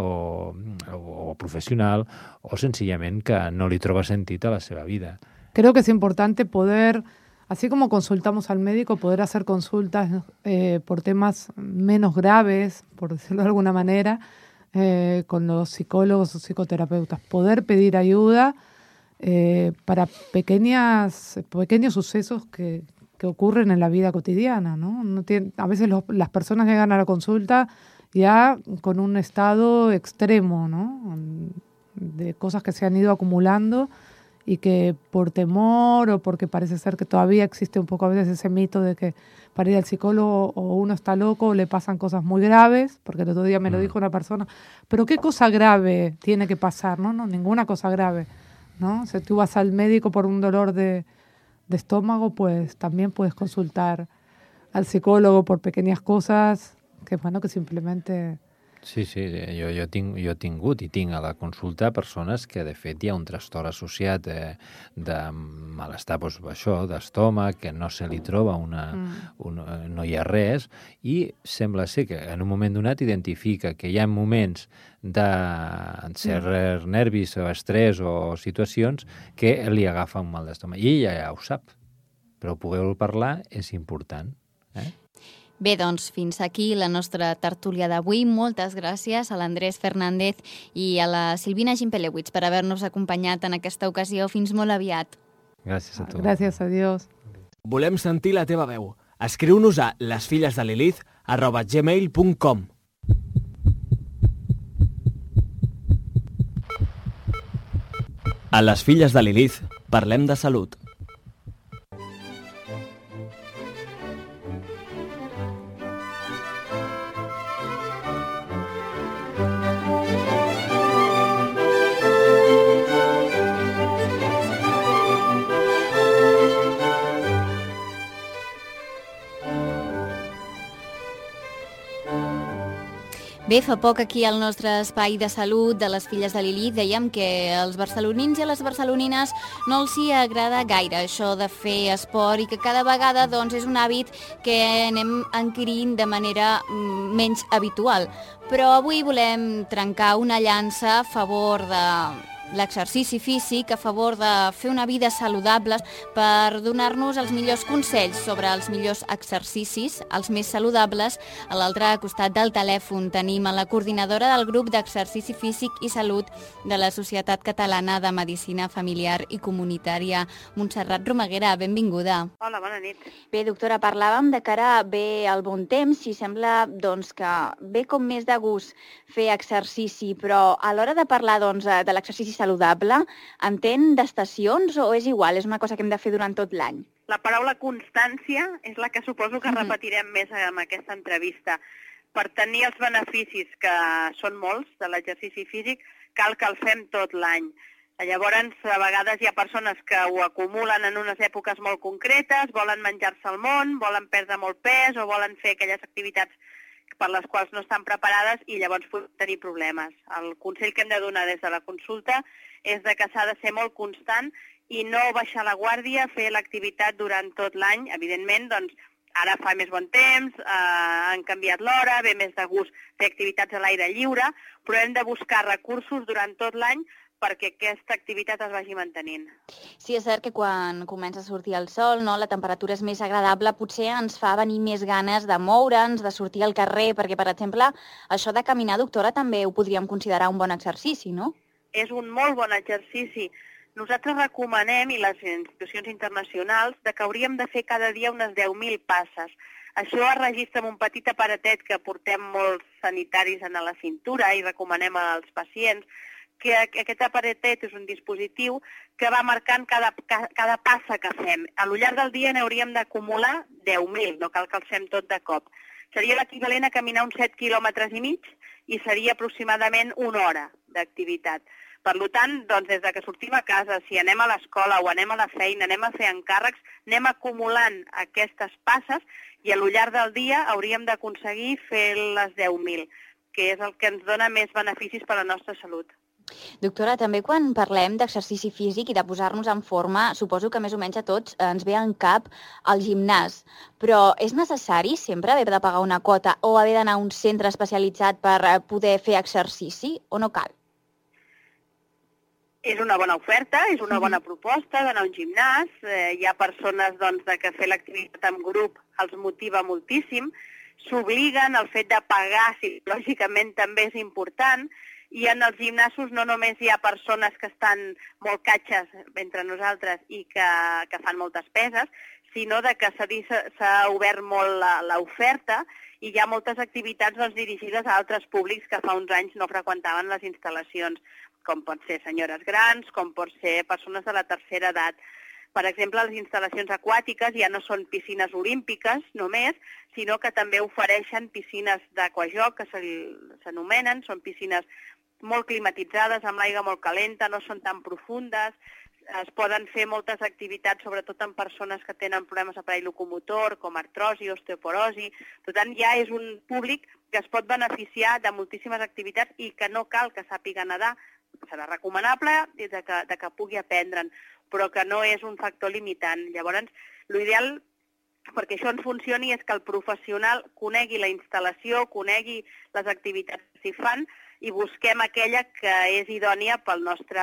o professional, o senzillament que no li troba sentit a la seva vida. Creo que es importante poder, así como consultamos al médico, poder hacer consultas por temas menos graves, por decirlo de alguna manera, con los psicólogos o psicoterapeutas. Poder pedir ayuda para pequeños sucesos que ocurren en la vida cotidiana, ¿no? A veces las personas llegan a la consulta ya con un estado extremo, ¿no? De cosas que se han ido acumulando y que por temor o porque parece ser que todavía existe un poco a veces ese mito de que para ir al psicólogo o uno está loco o le pasan cosas muy graves, porque el otro día me lo dijo una persona, pero ¿qué cosa grave tiene que pasar? No, ninguna cosa grave, ¿no? Si tú vas al médico por un dolor de estómago, pues también puedes consultar al psicólogo por pequeñas cosas que, bueno, que simplemente... Sí, jo he tingut i tinc a la consulta persones que, de fet, hi ha un trastorn associat de malestar, això, d'estómac, que no se li troba no hi ha res, i sembla ser que en un moment donat identifica que hi ha moments de certs nervis o estrès o situacions que li agafa un mal d'estómac. I ella ja ho sap, però poder-ho parlar és important. Bé, doncs, fins aquí la nostra tertúlia d'avui. Moltes gràcies a l'Andrés Fernández i a la Silvina Gimpelewicz per haver-nos acompanyat en aquesta ocasió. Fins molt aviat. Gràcies a tu. Gràcies a Dios. Volem sentir la teva veu. Escriu-nos a lesfillesdelilith@gmail.com. A Les Filles de Lilith parlem de salut. Bé, fa poc aquí al nostre espai de salut de les filles de Lilith dèiem que als barcelonins i a les barcelonines no els hi agrada gaire això de fer esport i que cada vegada doncs, és un hàbit que anem adquirint de manera menys habitual. Però avui volem trencar una llança a favor de l'exercici físic, a favor de fer una vida saludable per donar-nos els millors consells sobre els millors exercicis, els més saludables. A l'altre costat del telèfon tenim a la coordinadora del grup d'exercici físic i salut de la Societat Catalana de Medicina Familiar i Comunitària, Montserrat Romaguera. Benvinguda. Hola, bona nit. Bé, doctora, parlàvem de que ara ve el bon temps i sembla doncs, que ve com més de gust fer exercici, però a l'hora de parlar doncs, de l'exercici saludable, entén d'estacions o és igual? És una cosa que hem de fer durant tot l'any? La paraula constància és la que suposo que repetirem més en aquesta entrevista. Per tenir els beneficis, que són molts, de l'exercici físic, cal que el fem tot l'any. Llavors, a vegades hi ha persones que ho acumulen en unes èpoques molt concretes, volen menjar-se el món, volen perdre molt pes o volen fer aquelles activitats per les quals no estan preparades i llavors poden tenir problemes. El consell que hem de donar des de la consulta és que s'ha de ser molt constant i no baixar la guàrdia, fer l'activitat durant tot l'any. Evidentment, doncs, ara fa més bon temps, han canviat l'hora, ve més de gust fer activitats a l'aire lliure, però hem de buscar recursos durant tot l'any perquè aquesta activitat es vagi mantenint. Sí, és cert que quan comença a sortir el sol, no, la temperatura és més agradable, potser ens fa venir més ganes de moure'ns, de sortir al carrer, perquè, per exemple, això de caminar, doctora, també ho podríem considerar un bon exercici, no? És un molt bon exercici. Nosaltres recomanem, i les institucions internacionals, que hauríem de fer cada dia unes 10.000 passes. Això es registra amb un petit aparatet que portem molts sanitaris a la cintura i recomanem als pacients, que aquest aparatet és un dispositiu que va marcant cada passa que fem. A lo llarg del dia n'hauríem d'acumular 10.000, no cal que els fem tot de cop. Seria l'equivalent a caminar uns 7,5 quilòmetres i seria aproximadament una hora d'activitat. Per tant, doncs, des que sortim a casa, si anem a l'escola o anem a la feina, anem a fer encàrrecs, anem acumulant aquestes passes i a lo llarg del dia hauríem d'aconseguir fer les 10.000, que és el que ens dona més beneficis per a la nostra salut. Doctora, també quan parlem d'exercici físic i de posar-nos en forma, suposo que més o menys a tots ens ve en cap el gimnàs, però és necessari sempre haver de pagar una quota o haver d'anar a un centre especialitzat per poder fer exercici o no cal? És una bona oferta, és una bona proposta d'anar a un gimnàs. Hi ha persones doncs, que fer l'activitat en grup els motiva moltíssim, s'obliguen, el fet de pagar psicològicament també és important, i en els gimnasos no només hi ha persones que estan molt catxes entre nosaltres i que fan moltes peses, sinó que s'ha obert molt l'oferta i hi ha moltes activitats doncs, dirigides a altres públics que fa uns anys no freqüentaven les instal·lacions, com pot ser senyores grans, com pot ser persones de la tercera edat. Per exemple, les instal·lacions aquàtiques ja no són piscines olímpiques només, sinó que també ofereixen piscines d'aquajoc, que s'anomenen, són piscines molt climatitzades, amb l'aigua molt calenta, no són tan profundes, es poden fer moltes activitats, sobretot en persones que tenen problemes d'aparell locomotor, com artrosi, osteoporosi. Per tant, ja és un públic que es pot beneficiar de moltíssimes activitats i que no cal que sàpiga nedar. Serà recomanable que pugui aprendre'n, però que no és un factor limitant. Llavors, l'ideal perquè això ens funcioni és que el professional conegui la instal·lació, conegui les activitats que s'hi fan i busquem aquella que és idònia pel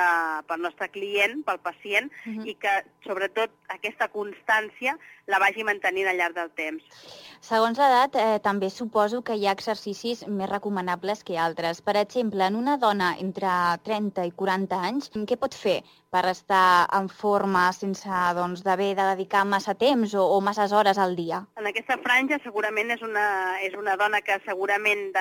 nostre client, pel pacient, i que, sobretot, aquesta constància la vagi mantenint al llarg del temps. Segons l'edat, també suposo que hi ha exercicis més recomanables que altres. Per exemple, en una dona entre 30 i 40 anys, què pot fer per estar en forma sense d'haver de dedicar massa temps o masses hores al dia? En aquesta franja segurament és una dona que segurament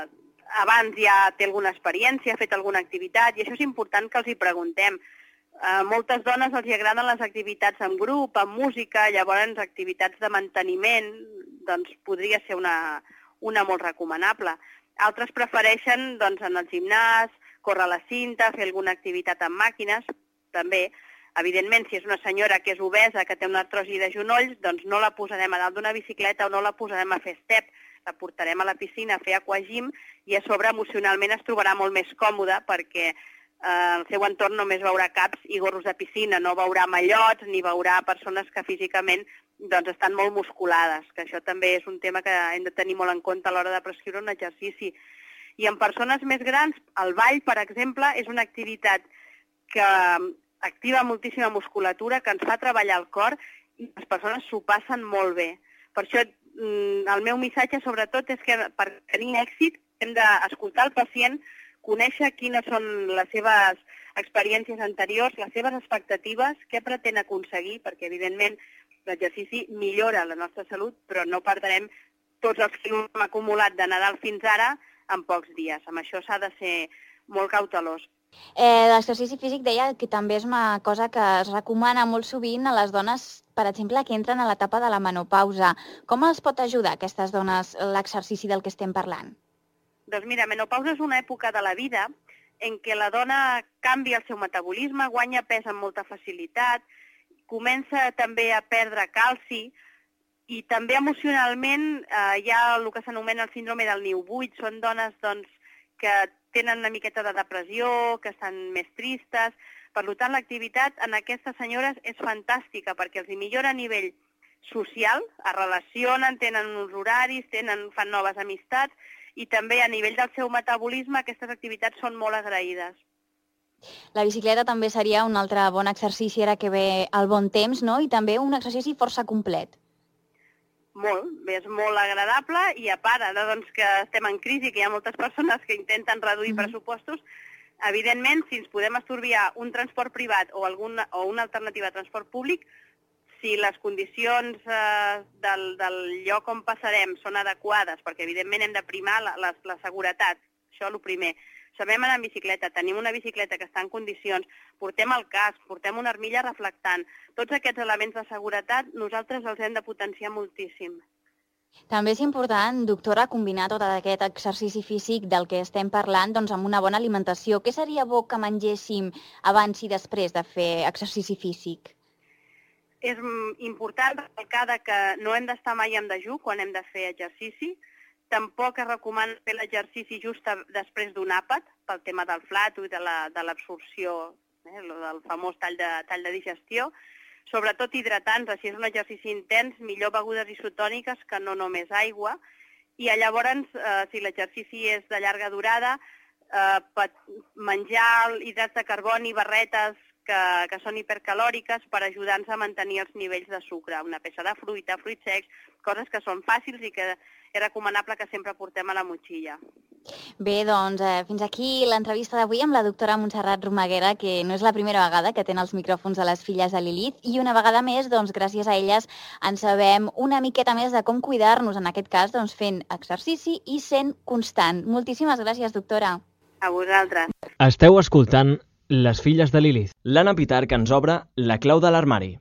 abans ja té alguna experiència, ha fet alguna activitat, i això és important que els hi preguntem. A moltes dones els agraden les activitats en grup, amb música, llavors activitats de manteniment, doncs podria ser una molt recomanable. Altres prefereixen en el gimnàs, córrer a la cinta, fer alguna activitat amb màquines, també. Evidentment, si és una senyora que és obesa, que té una artrosi de genolls, doncs no la posarem a dalt d'una bicicleta o no la posarem a fer step. la portarem a la piscina a fer aquagym i a sobre emocionalment es trobarà molt més còmoda perquè el seu entorn només veurà caps i gorros de piscina, no veurà mallots ni veurà persones que físicament doncs, estan molt musculades, que això també és un tema que hem de tenir molt en compte a l'hora de prescriure un exercici. I en persones més grans, el ball, per exemple, és una activitat que activa moltíssima musculatura, que ens fa treballar el cor i les persones s'ho passen molt bé. Per això el meu missatge sobretot és que per tenir èxit hem d'escoltar el pacient, conèixer quines són les seves experiències anteriors, les seves expectatives, què pretén aconseguir, perquè evidentment l'exercici millora la nostra salut, però no perdrem tots els quilos que hem acumulat de Nadal fins ara en pocs dies. Amb això s'ha de ser molt cautelós. L'exercici físic deia que també és una cosa que es recomana molt sovint a les dones, per exemple, que entren a l'etapa de la menopausa. Com els pot ajudar aquestes dones l'exercici del que estem parlant? Doncs mira, menopausa és una època de la vida en què la dona canvia el seu metabolisme, guanya pes amb molta facilitat, comença també a perdre calci i també emocionalment hi ha el que s'anomena el síndrome del niu buit. Són dones doncs, que tenen una miqueta de depressió, que estan més tristes. Per tant, l'activitat en aquestes senyores és fantàstica perquè els hi millora a nivell social, es relacionen, tenen uns horaris, fan noves amistats i també a nivell del seu metabolisme aquestes activitats són molt agraïdes. La bicicleta també seria un altre bon exercici ara que ve el bon temps, no? I també un exercici força complet. Molt, és molt agradable i a part, ara doncs, que estem en crisi, que hi ha moltes persones que intenten reduir pressupostos, evidentment, si ens podem estalviar un transport privat o una alternativa de transport públic, si les condicions del lloc on passarem són adequades, perquè evidentment hem de primar la seguretat, això és el primer. Sabem anar en bicicleta, tenim una bicicleta que està en condicions, portem el casc, portem una armilla reflectant. Tots aquests elements de seguretat nosaltres els hem de potenciar moltíssim. També és important, doctora, combinar tot aquest exercici físic del que estem parlant doncs, amb una bona alimentació. Què seria bo que mengéssim abans i després de fer exercici físic? És important recalcar que no hem d'estar mai en dejú quan hem de fer exercici. Tampoc es recomana fer l'exercici just després d'un àpat, pel tema del flato i de l'absorció, del famós tall de digestió. Sobretot hidratants, si és un exercici intens, millor begudes isotòniques que no només aigua. I llavors, si l'exercici és de llarga durada, menjar hidrats de carboni, barretes que són hipercalòriques per ajudar-nos a mantenir els nivells de sucre. Una peça de fruita, fruits secs, coses que són fàcils i que és recomanable que sempre portem a la motxilla. Bé, doncs fins aquí l'entrevista d'avui amb la doctora Montserrat Romaguera, que no és la primera vegada que té els micròfons de les filles de Lilith, i una vegada més, doncs, gràcies a elles, en sabem una miqueta més de com cuidar-nos, en aquest cas, doncs, fent exercici i sent constant. Moltíssimes gràcies, doctora. A vosaltres. Esteu escoltant Les filles de Lilith. L'Anna Pitar que ens obre la clau de l'armari.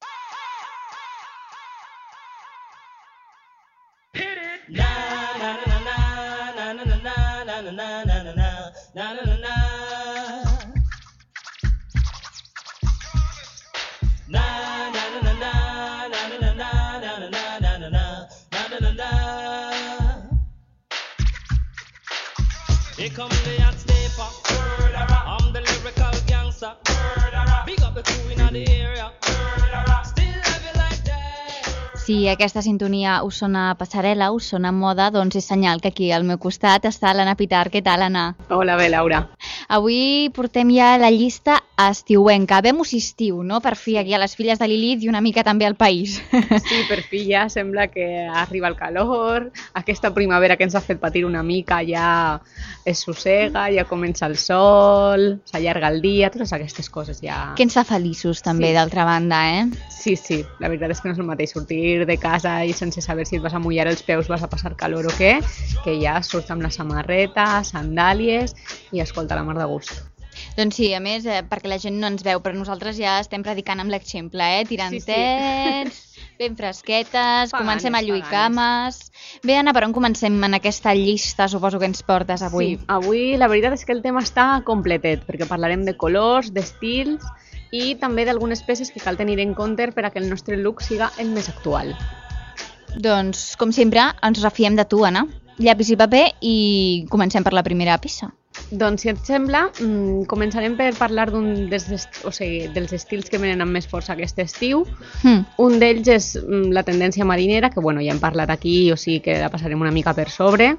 Here come the hot sniper. I'm the lyrical gangster. Big up the crew in the area. Still love you like that. Si aquesta sintonia us sona passarel·la, us sona moda, doncs és senyal que aquí al meu costat està l'Anna Pitar. Què tal, Anna? Hola, bé, Laura. Avui portem ja la llista estiuenca. Vemos estiu, no? Per fi aquí a les filles de Lilith i una mica també al país. Sí, per fi ja sembla que arriba el calor, aquesta primavera que ens ha fet patir una mica ja es sossega, ja comença el sol, s'allarga el dia, totes aquestes coses ja... Que ens fa feliços també, Sí. d'altra banda, Sí, la veritat és que no és el mateix sortir de casa i sense saber si et vas a mullar els peus, vas a passar calor o què, que ja surts amb la samarreta, sandàlies i escolta la mar de gust. Doncs sí, a més, perquè la gent no ens veu, però nosaltres ja estem predicant amb l'exemple, tirantets, ben fresquetes, comencem a lluir cames... Bé, Anna, per on comencem en aquesta llista, suposo que ens portes avui? Sí, avui la veritat és que el tema està completet, perquè parlarem de colors, d'estils i també d'algunes peces que cal tenir en compte per a que el nostre look siga el més actual. Doncs, com sempre, ens refiem de tu, Anna. Llapis i paper i comencem per la primera peça. Doncs, si et sembla, començarem per parlar dels estils que venen amb més força aquest estiu. Un d'ells és la tendència marinera, que ja hem parlat aquí, o sigui que la passarem una mica per sobre,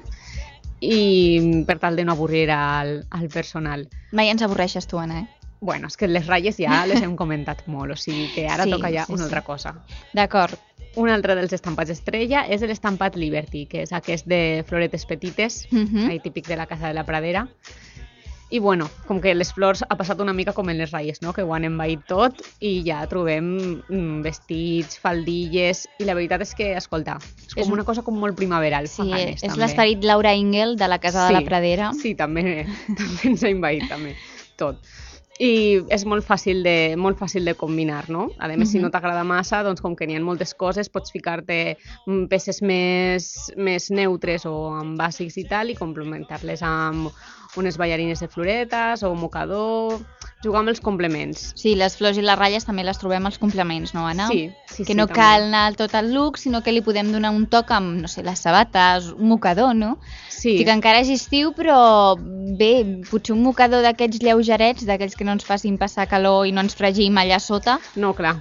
i per tal de no avorrir al personal. Mai ens avorreixes tu, Anna, Bueno, és que les ratlles ja les hem comentat molt, o sigui que ara toca ja una altra cosa. D'acord. Un altre dels estampats estrella és l'estampat Liberty, que és aquest de floretes petites, típic de la Casa de la Pradera. I com que les flors ha passat una mica com en les ratlles, no? Que ho han envaït tot i ja trobem vestits, faldilles, i la veritat és que, escolta, és com una cosa com molt primaveral. Sí, és l'esperit Laura Ingel de la Casa de la Pradera. Sí, també ens ha envaït també tot. I és molt fàcil de combinar, no? A més, si no t'agrada massa, doncs com que n'hi ha moltes coses, pots ficar-te peces més neutres o amb bàsics i tal, i complementar-les amb unes ballarines de floretes o mocador, jugar amb els complements. Sí, les flors i les ratlles també les trobem als complements, no, Anna? Sí, que no cal anar tot al look, sinó que li podem donar un toc amb, no sé, les sabates, un mocador, no? Sí. Que encara és estiu, però bé, potser un mocador d'aquests lleugerets, d'aquells que no ens facin passar calor i no ens fregim allà sota. No, clar,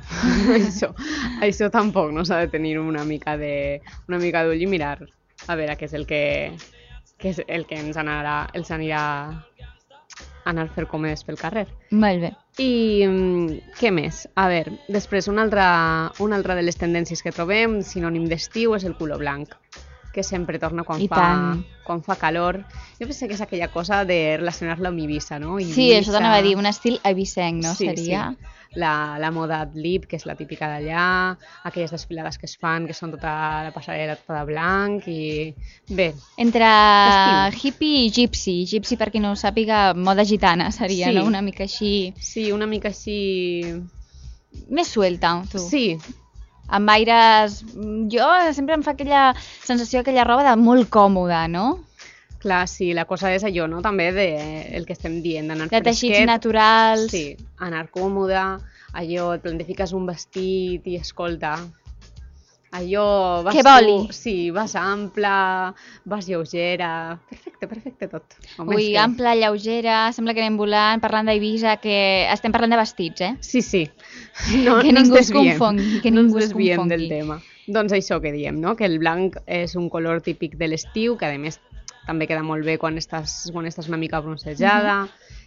això tampoc, no? S'ha de tenir una mica d'ull i mirar a veure què és el que ens anirà anar a fer còmodes pel carrer. Molt bé. I què més? A veure, després una altra de les tendències que trobem, sinònim d'estiu, és el color blanc, que sempre torna quan fa calor. Jo penso que és aquella cosa de relacionar-la amb Eivissa, no? Eivissa... Sí, això t'anava a dir, un estil eivissenc, no? Sí, seria? Sí. La moda ad-lib, que és la típica d'allà, aquelles desfilades que es fan, que són tota la passarel·la tota de blanc, i bé... Entre hippie i gypsy. Gypsy, per qui no ho sàpiga, moda gitana seria, no? Una mica així... Sí, una mica així... Més suelta, tu. Sí. Amb aires... Jo sempre em fa aquella sensació, aquella roba de molt còmoda, no? Clar, sí, la cosa és allò, no? També el que estem dient, d'anar fresquet. De teixits naturals. Sí, anar còmode, allò, et plantifiques un vestit i escolta, allò... Que voli. Sí, vas ampla, vas lleugera... Perfecte tot. Ui, ampla, lleugera, sembla que anem volant, parlant d'Eivissa, que estem parlant de vestits, Sí. Que ningú es confongui. No ens desviem del tema. Doncs això que diem, no? Que el blanc és un color típic de l'estiu, que a més també queda molt bé quan estàs una mica bronzejada.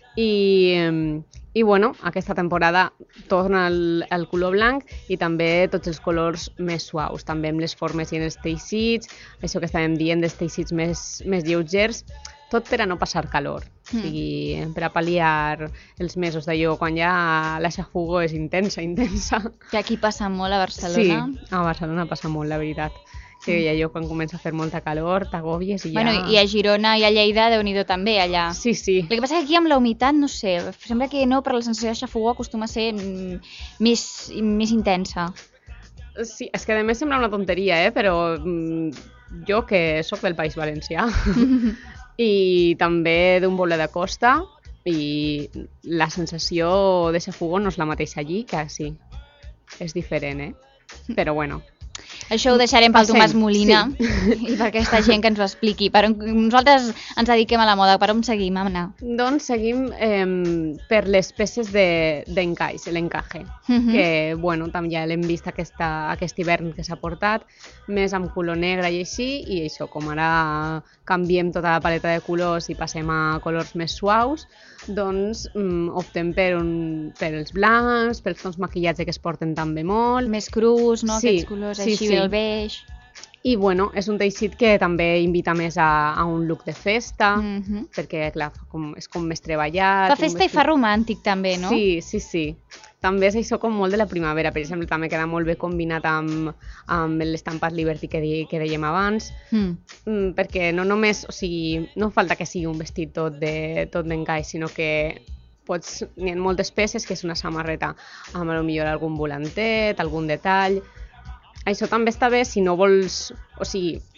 I aquesta temporada torna el color blanc i també tots els colors més suaus, també amb les formes i en els teixits, això que estàvem dient dels teixits més lleugers, tot per a no passar calor, o sigui, per a pal·liar els mesos d'allò, quan ja la xafogó és intensa. Que aquí passa molt a Barcelona. Sí, a Barcelona passa molt, la veritat. Que allò quan comença a fer molta calor, t'agòbies i ja... Bueno, i a Girona i a Lleida, Déu-n'hi-do també, allà. Sí. El que passa que aquí amb la humitat, no sé, sembla que no, però la sensació de xafogó acostuma a ser més intensa. Sí, és que a més sembla una tonteria, però jo que sóc del País Valencià i també d'un voler de costa, i la sensació de xafogó no és la mateixa allí que sí, és diferent, Però bueno... Això ho deixarem pel Tomàs Molina i per aquesta gent que ens ho expliqui. Nosaltres ens dediquem a la moda, per on seguim, Anna? Doncs seguim per les peces d'encaix, l'encaje, que també ja l'hem vist aquest hivern que s'ha portat, més amb color negre i així, i això, com ara canviem tota la paleta de colors i passem a colors més suaus, doncs optem per els blancs, pels tons maquillatge que es porten també molt. Més crus, no? Aquests colors així, el beix. I és un teixit que també invita més a un look de festa, perquè clar, és com més treballat. Fa festa i fa romàntic també, no? Sí. També és això com molt de la primavera, per exemple, també queda molt bé combinat amb l'estampat Liberty que dèiem abans, perquè no només, o sigui, no falta que sigui un vestit tot d'encaix, sinó que n'hi ha moltes peces, que és una samarreta amb potser algun volantet, algun detall. Això també està bé si no vols, o sigui,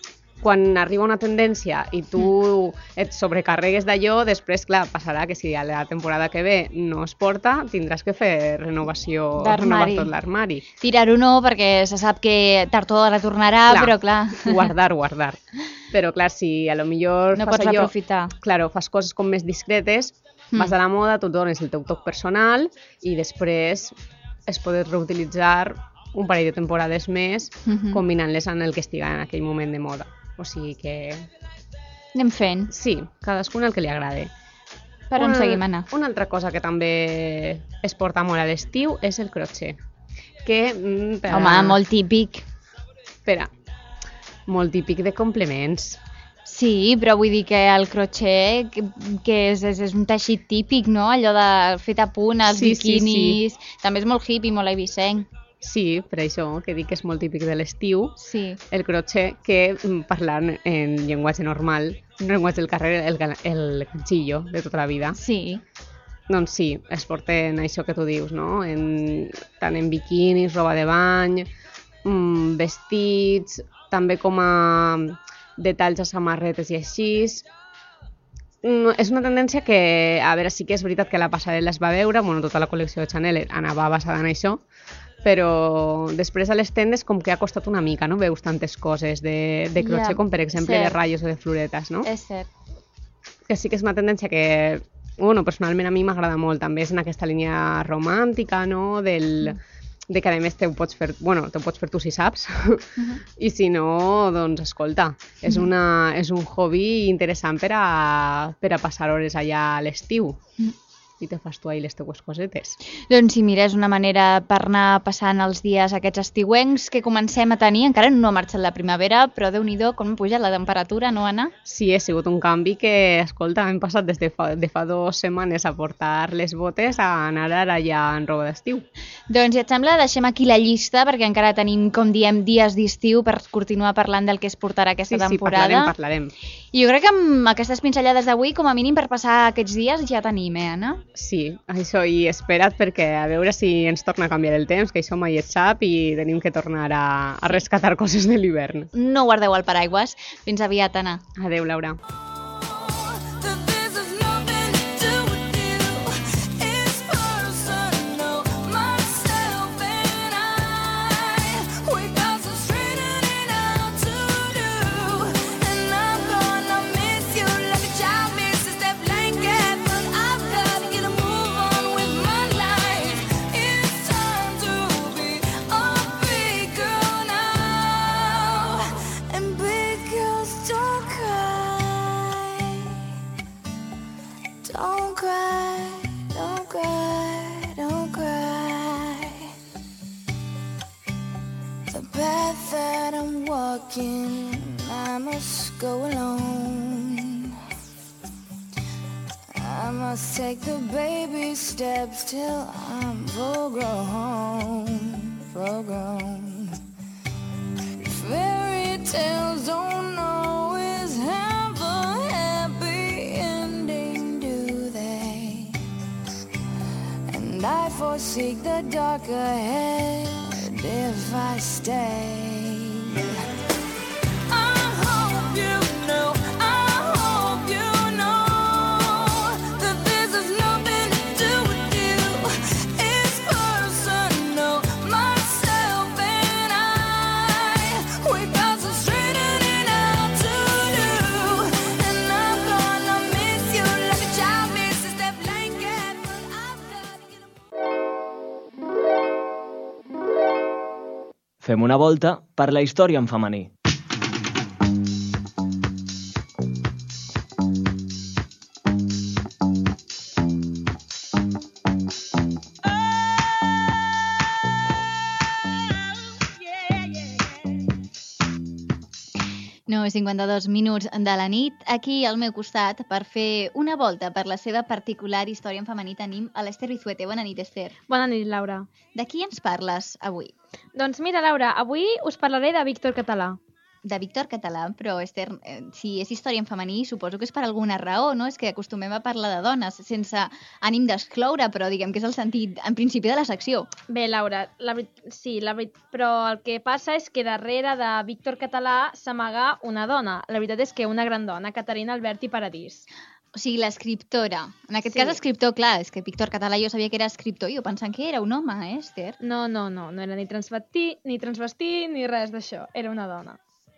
quan arriba una tendència i tu et sobrecarregues d'allò, després, clar, passarà que si a la temporada que ve no es porta, tindràs que fer renovar tot l'armari. Tirar-ho no, perquè se sap que tard o d'hora tornarà, però clar... Guardar. Però clar, si a lo millor no pots aprofitar. Claro, fas coses com més discretes, vas a la moda, tu dones el teu toc personal i després es pot reutilitzar un parell de temporades més combinant-les en el que estiga en aquell moment de moda. O sigui que... Anem fent. Sí, cadascun el que li agrade. Per on seguim, Anna? Una altra cosa que també es porta molt a l'estiu és el crotxet. Home, molt típic. Espera, molt típic de complements. Sí, però vull dir que el crotxet que és un teixit típic, no? Allò de fet a punt, els biquinis... Sí. També és molt hippie, molt eivissenc. Sí, per això que dic que és molt típic de l'estiu, sí. El crotxet, que parlant en llenguatge normal, en llenguatge del carrer, el ganchillo de tota la vida. Sí. Doncs sí, es porten això que tu dius, no? Tant en biquinis, roba de bany, vestits, també com a detalls a samarretes i així. És una tendència que, a veure, sí que és veritat que la passarel·la es va veure, bueno, tota la col·lecció de Chanel anava basada en això, però després a les tendes com que ha costat una mica, no veus tantes coses de crotxet com per exemple de ratllos o de floretes, no? És cert. Que sí que és una tendència que, bueno, personalment a mi m'agrada molt, també és en aquesta línia romàntica, no? De que a més te ho pots fer tu si saps, i si no, doncs escolta, és un hobby interessant per a passar hores allà a l'estiu. I te fas tu ahí les teues cosetes. Doncs sí, mira, és una manera per anar passant els dies aquests estiuencs que comencem a tenir. Encara no ha marxat la primavera, però Déu-n'hi-do, com ha pujat la temperatura, no, Anna? Sí, ha sigut un canvi que, escolta, hem passat des de fa 2 setmanes a portar les botes a anar ara ja en roba d'estiu. Doncs, si et sembla, deixem aquí la llista, perquè encara tenim, com diem, dies d'estiu per continuar parlant del que es portarà aquesta temporada. Sí, parlarem. I jo crec que amb aquestes pinzellades d'avui, com a mínim per passar aquests dies, ja tenim, Anna? Sí, això, i espera't perquè a veure si ens torna a canviar el temps, que això mai es sap i tenim que tornar a rescatar coses de l'hivern. No guardeu el paraigües. Fins aviat, Anna. Adéu, Laura. I must go alone. I must take the baby steps till I'm full grown. Fairy tales don't always have a happy ending, do they? And I forsake the dark ahead if I stay. Fem una volta per la història en femení. No, 52 minuts de la nit. Aquí al meu costat, per fer una volta per la seva particular història en femení, tenim a l'Ester Bizuete. Bona nit, Ester. Bona nit, Laura. De qui ens parles avui? Doncs mira, Laura, avui us parlaré de Víctor Català. de Víctor Català, però, Esther, si és història en femení, suposo que és per alguna raó, no? És que acostumem a parlar de dones sense ànim d'excloure, però diguem que és el sentit, en principi, de la secció. Bé, Laura, però el que passa és que darrere de Víctor Català s'amaga una dona. La veritat és que una gran dona, Caterina Alberti Paradís. O sigui, l'escriptora. En aquest cas, escriptor, clar, és que Víctor Català jo sabia que era escriptor, jo pensant que era un home, Esther? No era ni transvestit ni res d'això, era una dona.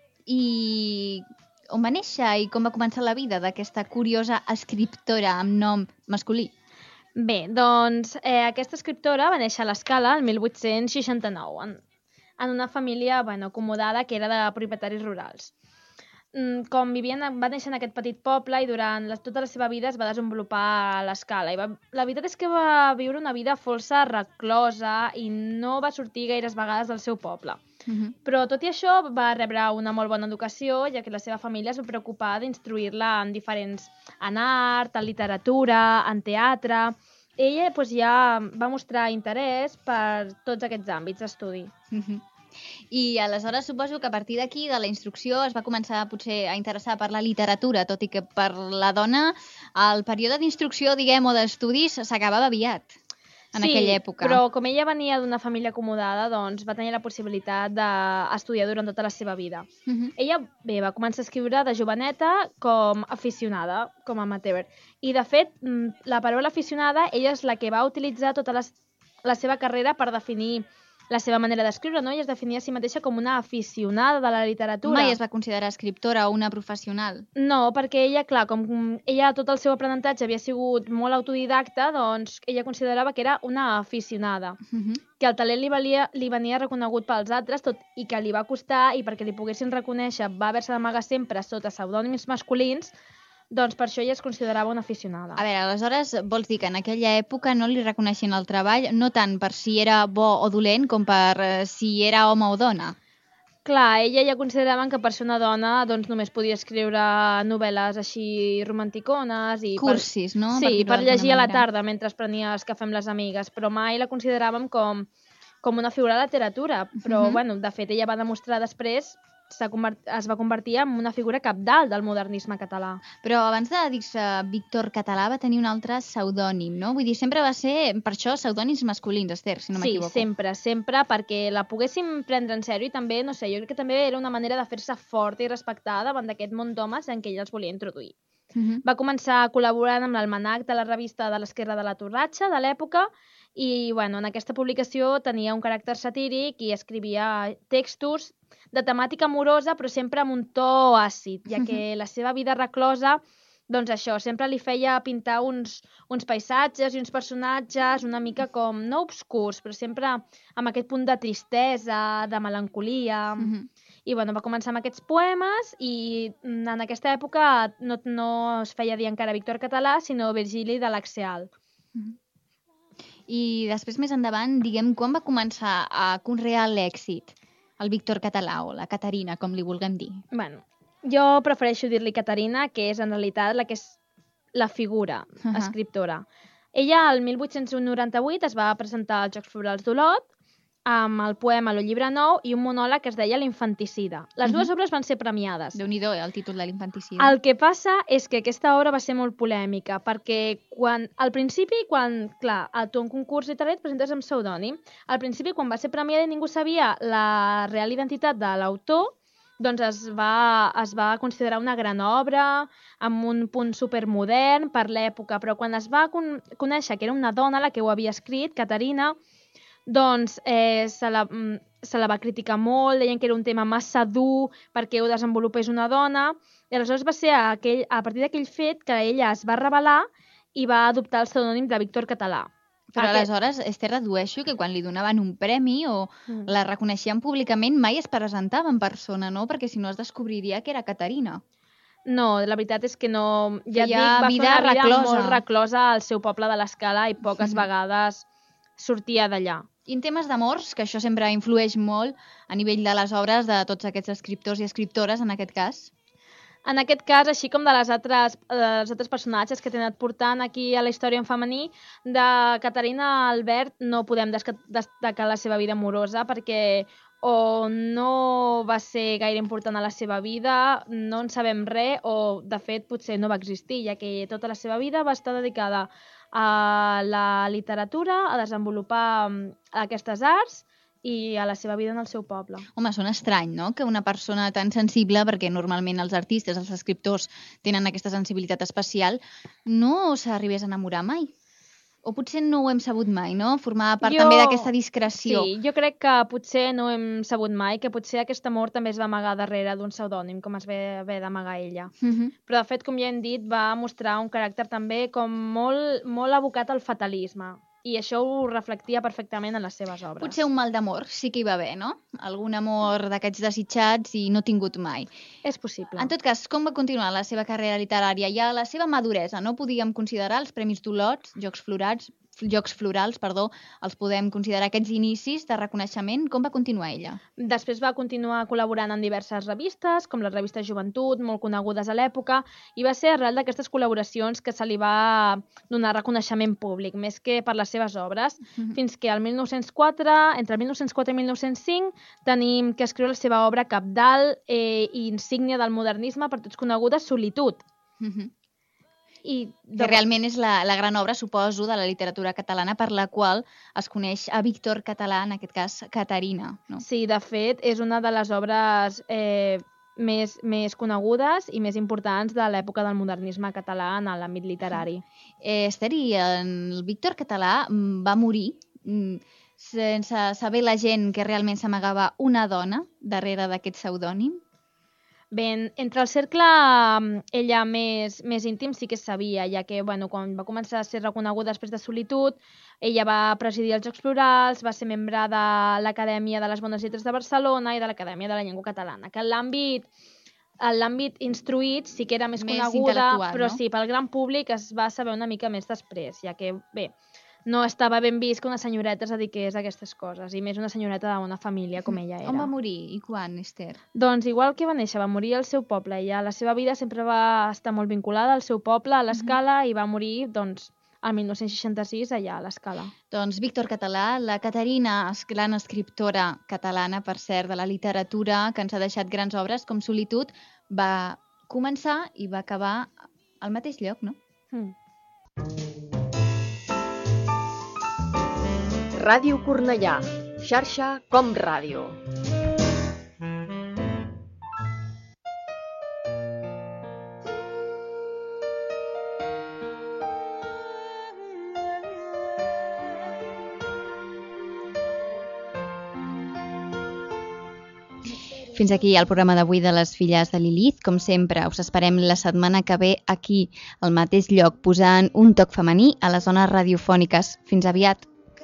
I on va néixer i com va començar la vida d'aquesta curiosa escriptora amb nom masculí? Bé, doncs aquesta escriptora va néixer a l'Escala el 1869 en una família acomodada que era de propietaris rurals. Va néixer en aquest petit poble i durant tota la seva vida es va desenvolupar a l'Escala. La veritat és que va viure una vida força reclosa i no va sortir gaires vegades del seu poble. Però tot i això va rebre una molt bona educació, ja que la seva família es va preocupar d'instruir-la en art, en literatura, en teatre. Ella ja va mostrar interès per tots aquests àmbits d'estudi. I aleshores suposo que a partir d'aquí, de la instrucció, es va començar potser a interessar per la literatura, tot i que per la dona el període d'instrucció, diguem, o d'estudis s'acabava aviat en aquella època. Sí, però com ella venia d'una família acomodada, doncs va tenir la possibilitat d'estudiar durant tota la seva vida. Ella, va començar a escriure de joveneta com aficionada, com amateur. I, de fet, la paraula aficionada, ella és la que va utilitzar tota la seva carrera per definir la seva manera d'escriure, no? Ella es definia a si mateixa com una aficionada de la literatura. Mai es va considerar escriptora o una professional? No, perquè ella, clar, com ella tot el seu aprenentatge havia sigut molt autodidacta, doncs ella considerava que era una aficionada. Que el talent li venia reconegut pels altres, tot i que li va costar, i perquè li poguessin reconèixer va haver-se d'amagar sempre sota pseudònims masculins, doncs per això ella es considerava una aficionada. A veure, aleshores vols dir que en aquella època no li reconeixien el treball, no tant per si era bo o dolent, com per si era home o dona? Clar, ella ja consideraven que per ser una dona doncs només podia escriure novel·les així romanticones i cursis, no? Sí, per llegir a la tarda mentre es prenia el cafè amb les amigues, però mai la consideràvem com una figura de literatura. Però, de fet, ella va demostrar després es va convertir en una figura cabdal del modernisme català. Però abans de dir-se Víctor Català va tenir un altre pseudònim, no? Vull dir, sempre va ser, per això, pseudònims masculins, Esther, si no m'equivoco. Sí, sempre, perquè la poguéssim prendre en sèrio i també, no sé, jo crec que també era una manera de fer-se forta i respectada davant d'aquest món d'homes en què ella els volia introduir. Va començar col·laborant amb l'almanac de la revista de l'Esquerra de la Torratxa de l'època i, en aquesta publicació tenia un caràcter satíric i escrivia textos de temàtica amorosa, però sempre amb un to àcid, ja que la seva vida reclosa, doncs això, sempre li feia pintar uns paisatges i uns personatges una mica com, no obscurs, però sempre amb aquest punt de tristesa, de melancolia. I va començar amb aquests poemes i en aquesta època no es feia dir encara Víctor Català, sinó Virgili de l'Axial. I després, més endavant, diguem, quan va començar a conrear l'èxit el Víctor Català o la Caterina, com li vulguem dir? Jo prefereixo dir-li Caterina, que és en realitat la que és la figura escriptora. Ella, el 1898, es va presentar als Jocs Florals d'Olot amb el poema Lo llibre nou i un monòleg que es deia L'infanticida. Les dues obres van ser premiades. Déu-n'hi-do, el títol de L'infanticida. El que passa és que aquesta obra va ser molt polèmica, perquè al principi, clar, a tu un concurs literari et presentes amb pseudònim, al principi, quan va ser premiada i ningú sabia la real identitat de l'autor, doncs es va considerar una gran obra, amb un punt supermodern per l'època, però quan es va conèixer que era una dona la que ho havia escrit, Caterina, doncs se la va criticar molt, deien que era un tema massa dur perquè ho desenvolupés una dona, i aleshores va ser a partir d'aquell fet que ella es va rebel·lar i va adoptar el pseudònim de Víctor Català. Però aleshores, Esther, dedueixo que quan li donaven un premi o la reconeixien públicament mai es presentava en persona, no? Perquè si no es descobriria que era Caterina. No, la veritat és que no. Ja et dic, va fer una vida molt reclosa al seu poble de l'Escala i poques vegades sortia d'allà. I en temes d'amors, que això sempre influeix molt a nivell de les obres de tots aquests escriptors i escriptores, en aquest cas? En aquest cas, així com de les altres personatges que tenen portant aquí a la història en femení, de Caterina Albert no podem destacar la seva vida amorosa perquè o no va ser gaire important a la seva vida, no en sabem res, o de fet potser no va existir, ja que tota la seva vida va estar dedicada a la literatura, a desenvolupar aquestes arts i a la seva vida en el seu poble. Home, sona estrany, no?, que una persona tan sensible, perquè normalment els artistes, els escriptors, tenen aquesta sensibilitat especial, no s'arribés a enamorar mai. O potser no ho hem sabut mai, no? Formava part també d'aquesta discreció. Sí, jo crec que potser no ho hem sabut mai, que potser aquest amor també es va amagar darrere d'un pseudònim, com es va haver d'amagar ella. Però, de fet, com ja hem dit, va mostrar un caràcter també com molt abocat al fatalisme. I això ho reflectia perfectament en les seves obres. Potser un mal d'amor sí que hi va haver, no? Algun amor d'aquests desitjats i no tingut mai. És possible. En tot cas, com va continuar la seva carrera literària? Ja la seva maduresa, no? Podíem considerar els Premis d'Olot, Jocs Florals, els podem considerar aquests inicis de reconeixement. Com va continuar ella? Després va continuar col·laborant en diverses revistes, com la revista Joventut, molt conegudes a l'època, i va ser arrel d'aquestes col·laboracions que se li va donar reconeixement públic, més que per les seves obres, fins que entre el 1904 i 1905 tenim que escriure la seva obra cabdal i insígnia del modernisme per tots coneguda, Solitud. Que realment és la gran obra, suposo, de la literatura catalana per la qual es coneix a Víctor Català, en aquest cas Caterina. No? Sí, de fet, és una de les obres més conegudes i més importants de l'època del modernisme català en l'àmbit literari. Esther, i el Víctor Català va morir sense saber la gent que realment s'amagava una dona darrere d'aquest pseudònim? Bé, entre el cercle ella més íntim sí que es sabia, ja que quan va començar a ser reconeguda després de Solitud, ella va presidir els Jocs Florals, va ser membre de l'Acadèmia de les Bones Lletres de Barcelona i de l'Acadèmia de la Llengua Catalana, que en l'àmbit instruït sí que era més coneguda, però sí, pel gran públic es va saber una mica més després, ja que, bé, no estava ben vist que una senyoreta es dediqués a aquestes coses, i més una senyoreta d'una família com ella era. On va morir i quan, Esther? Doncs igual que va néixer, va morir al seu poble. Ella, la seva vida sempre va estar molt vinculada al seu poble, a l'Escala, i va morir, doncs, el 1966 allà a l'Escala. Doncs Víctor Català, la Caterina, gran escriptora catalana, per cert, de la literatura, que ens ha deixat grans obres com Solitud, va començar i va acabar al mateix lloc, no? Ràdio Cornellà, xarxa Com Ràdio. Fins aquí el programa d'avui de les Filles de Lilith. Com sempre, us esperem la setmana que ve aquí, al mateix lloc, posant un toc femení a les zones radiofòniques. Fins aviat.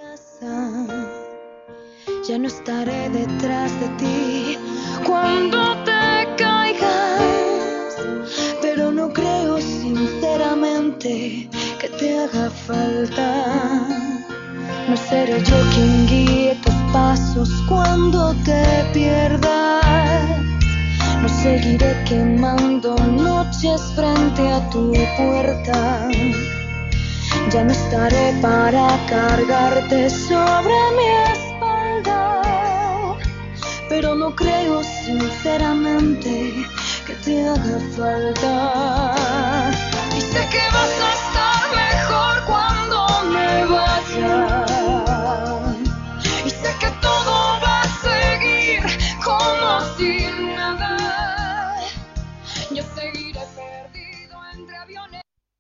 Ya no estaré detrás de ti cuando te caigas, pero no creo sinceramente que te haga falta. No seré yo quien guíe tus pasos cuando te pierdas. No seguiré quemando noches frente a tu puerta. Ya no estaré para cargarte sobre mi espalda, pero no creo sinceramente que te haga falta.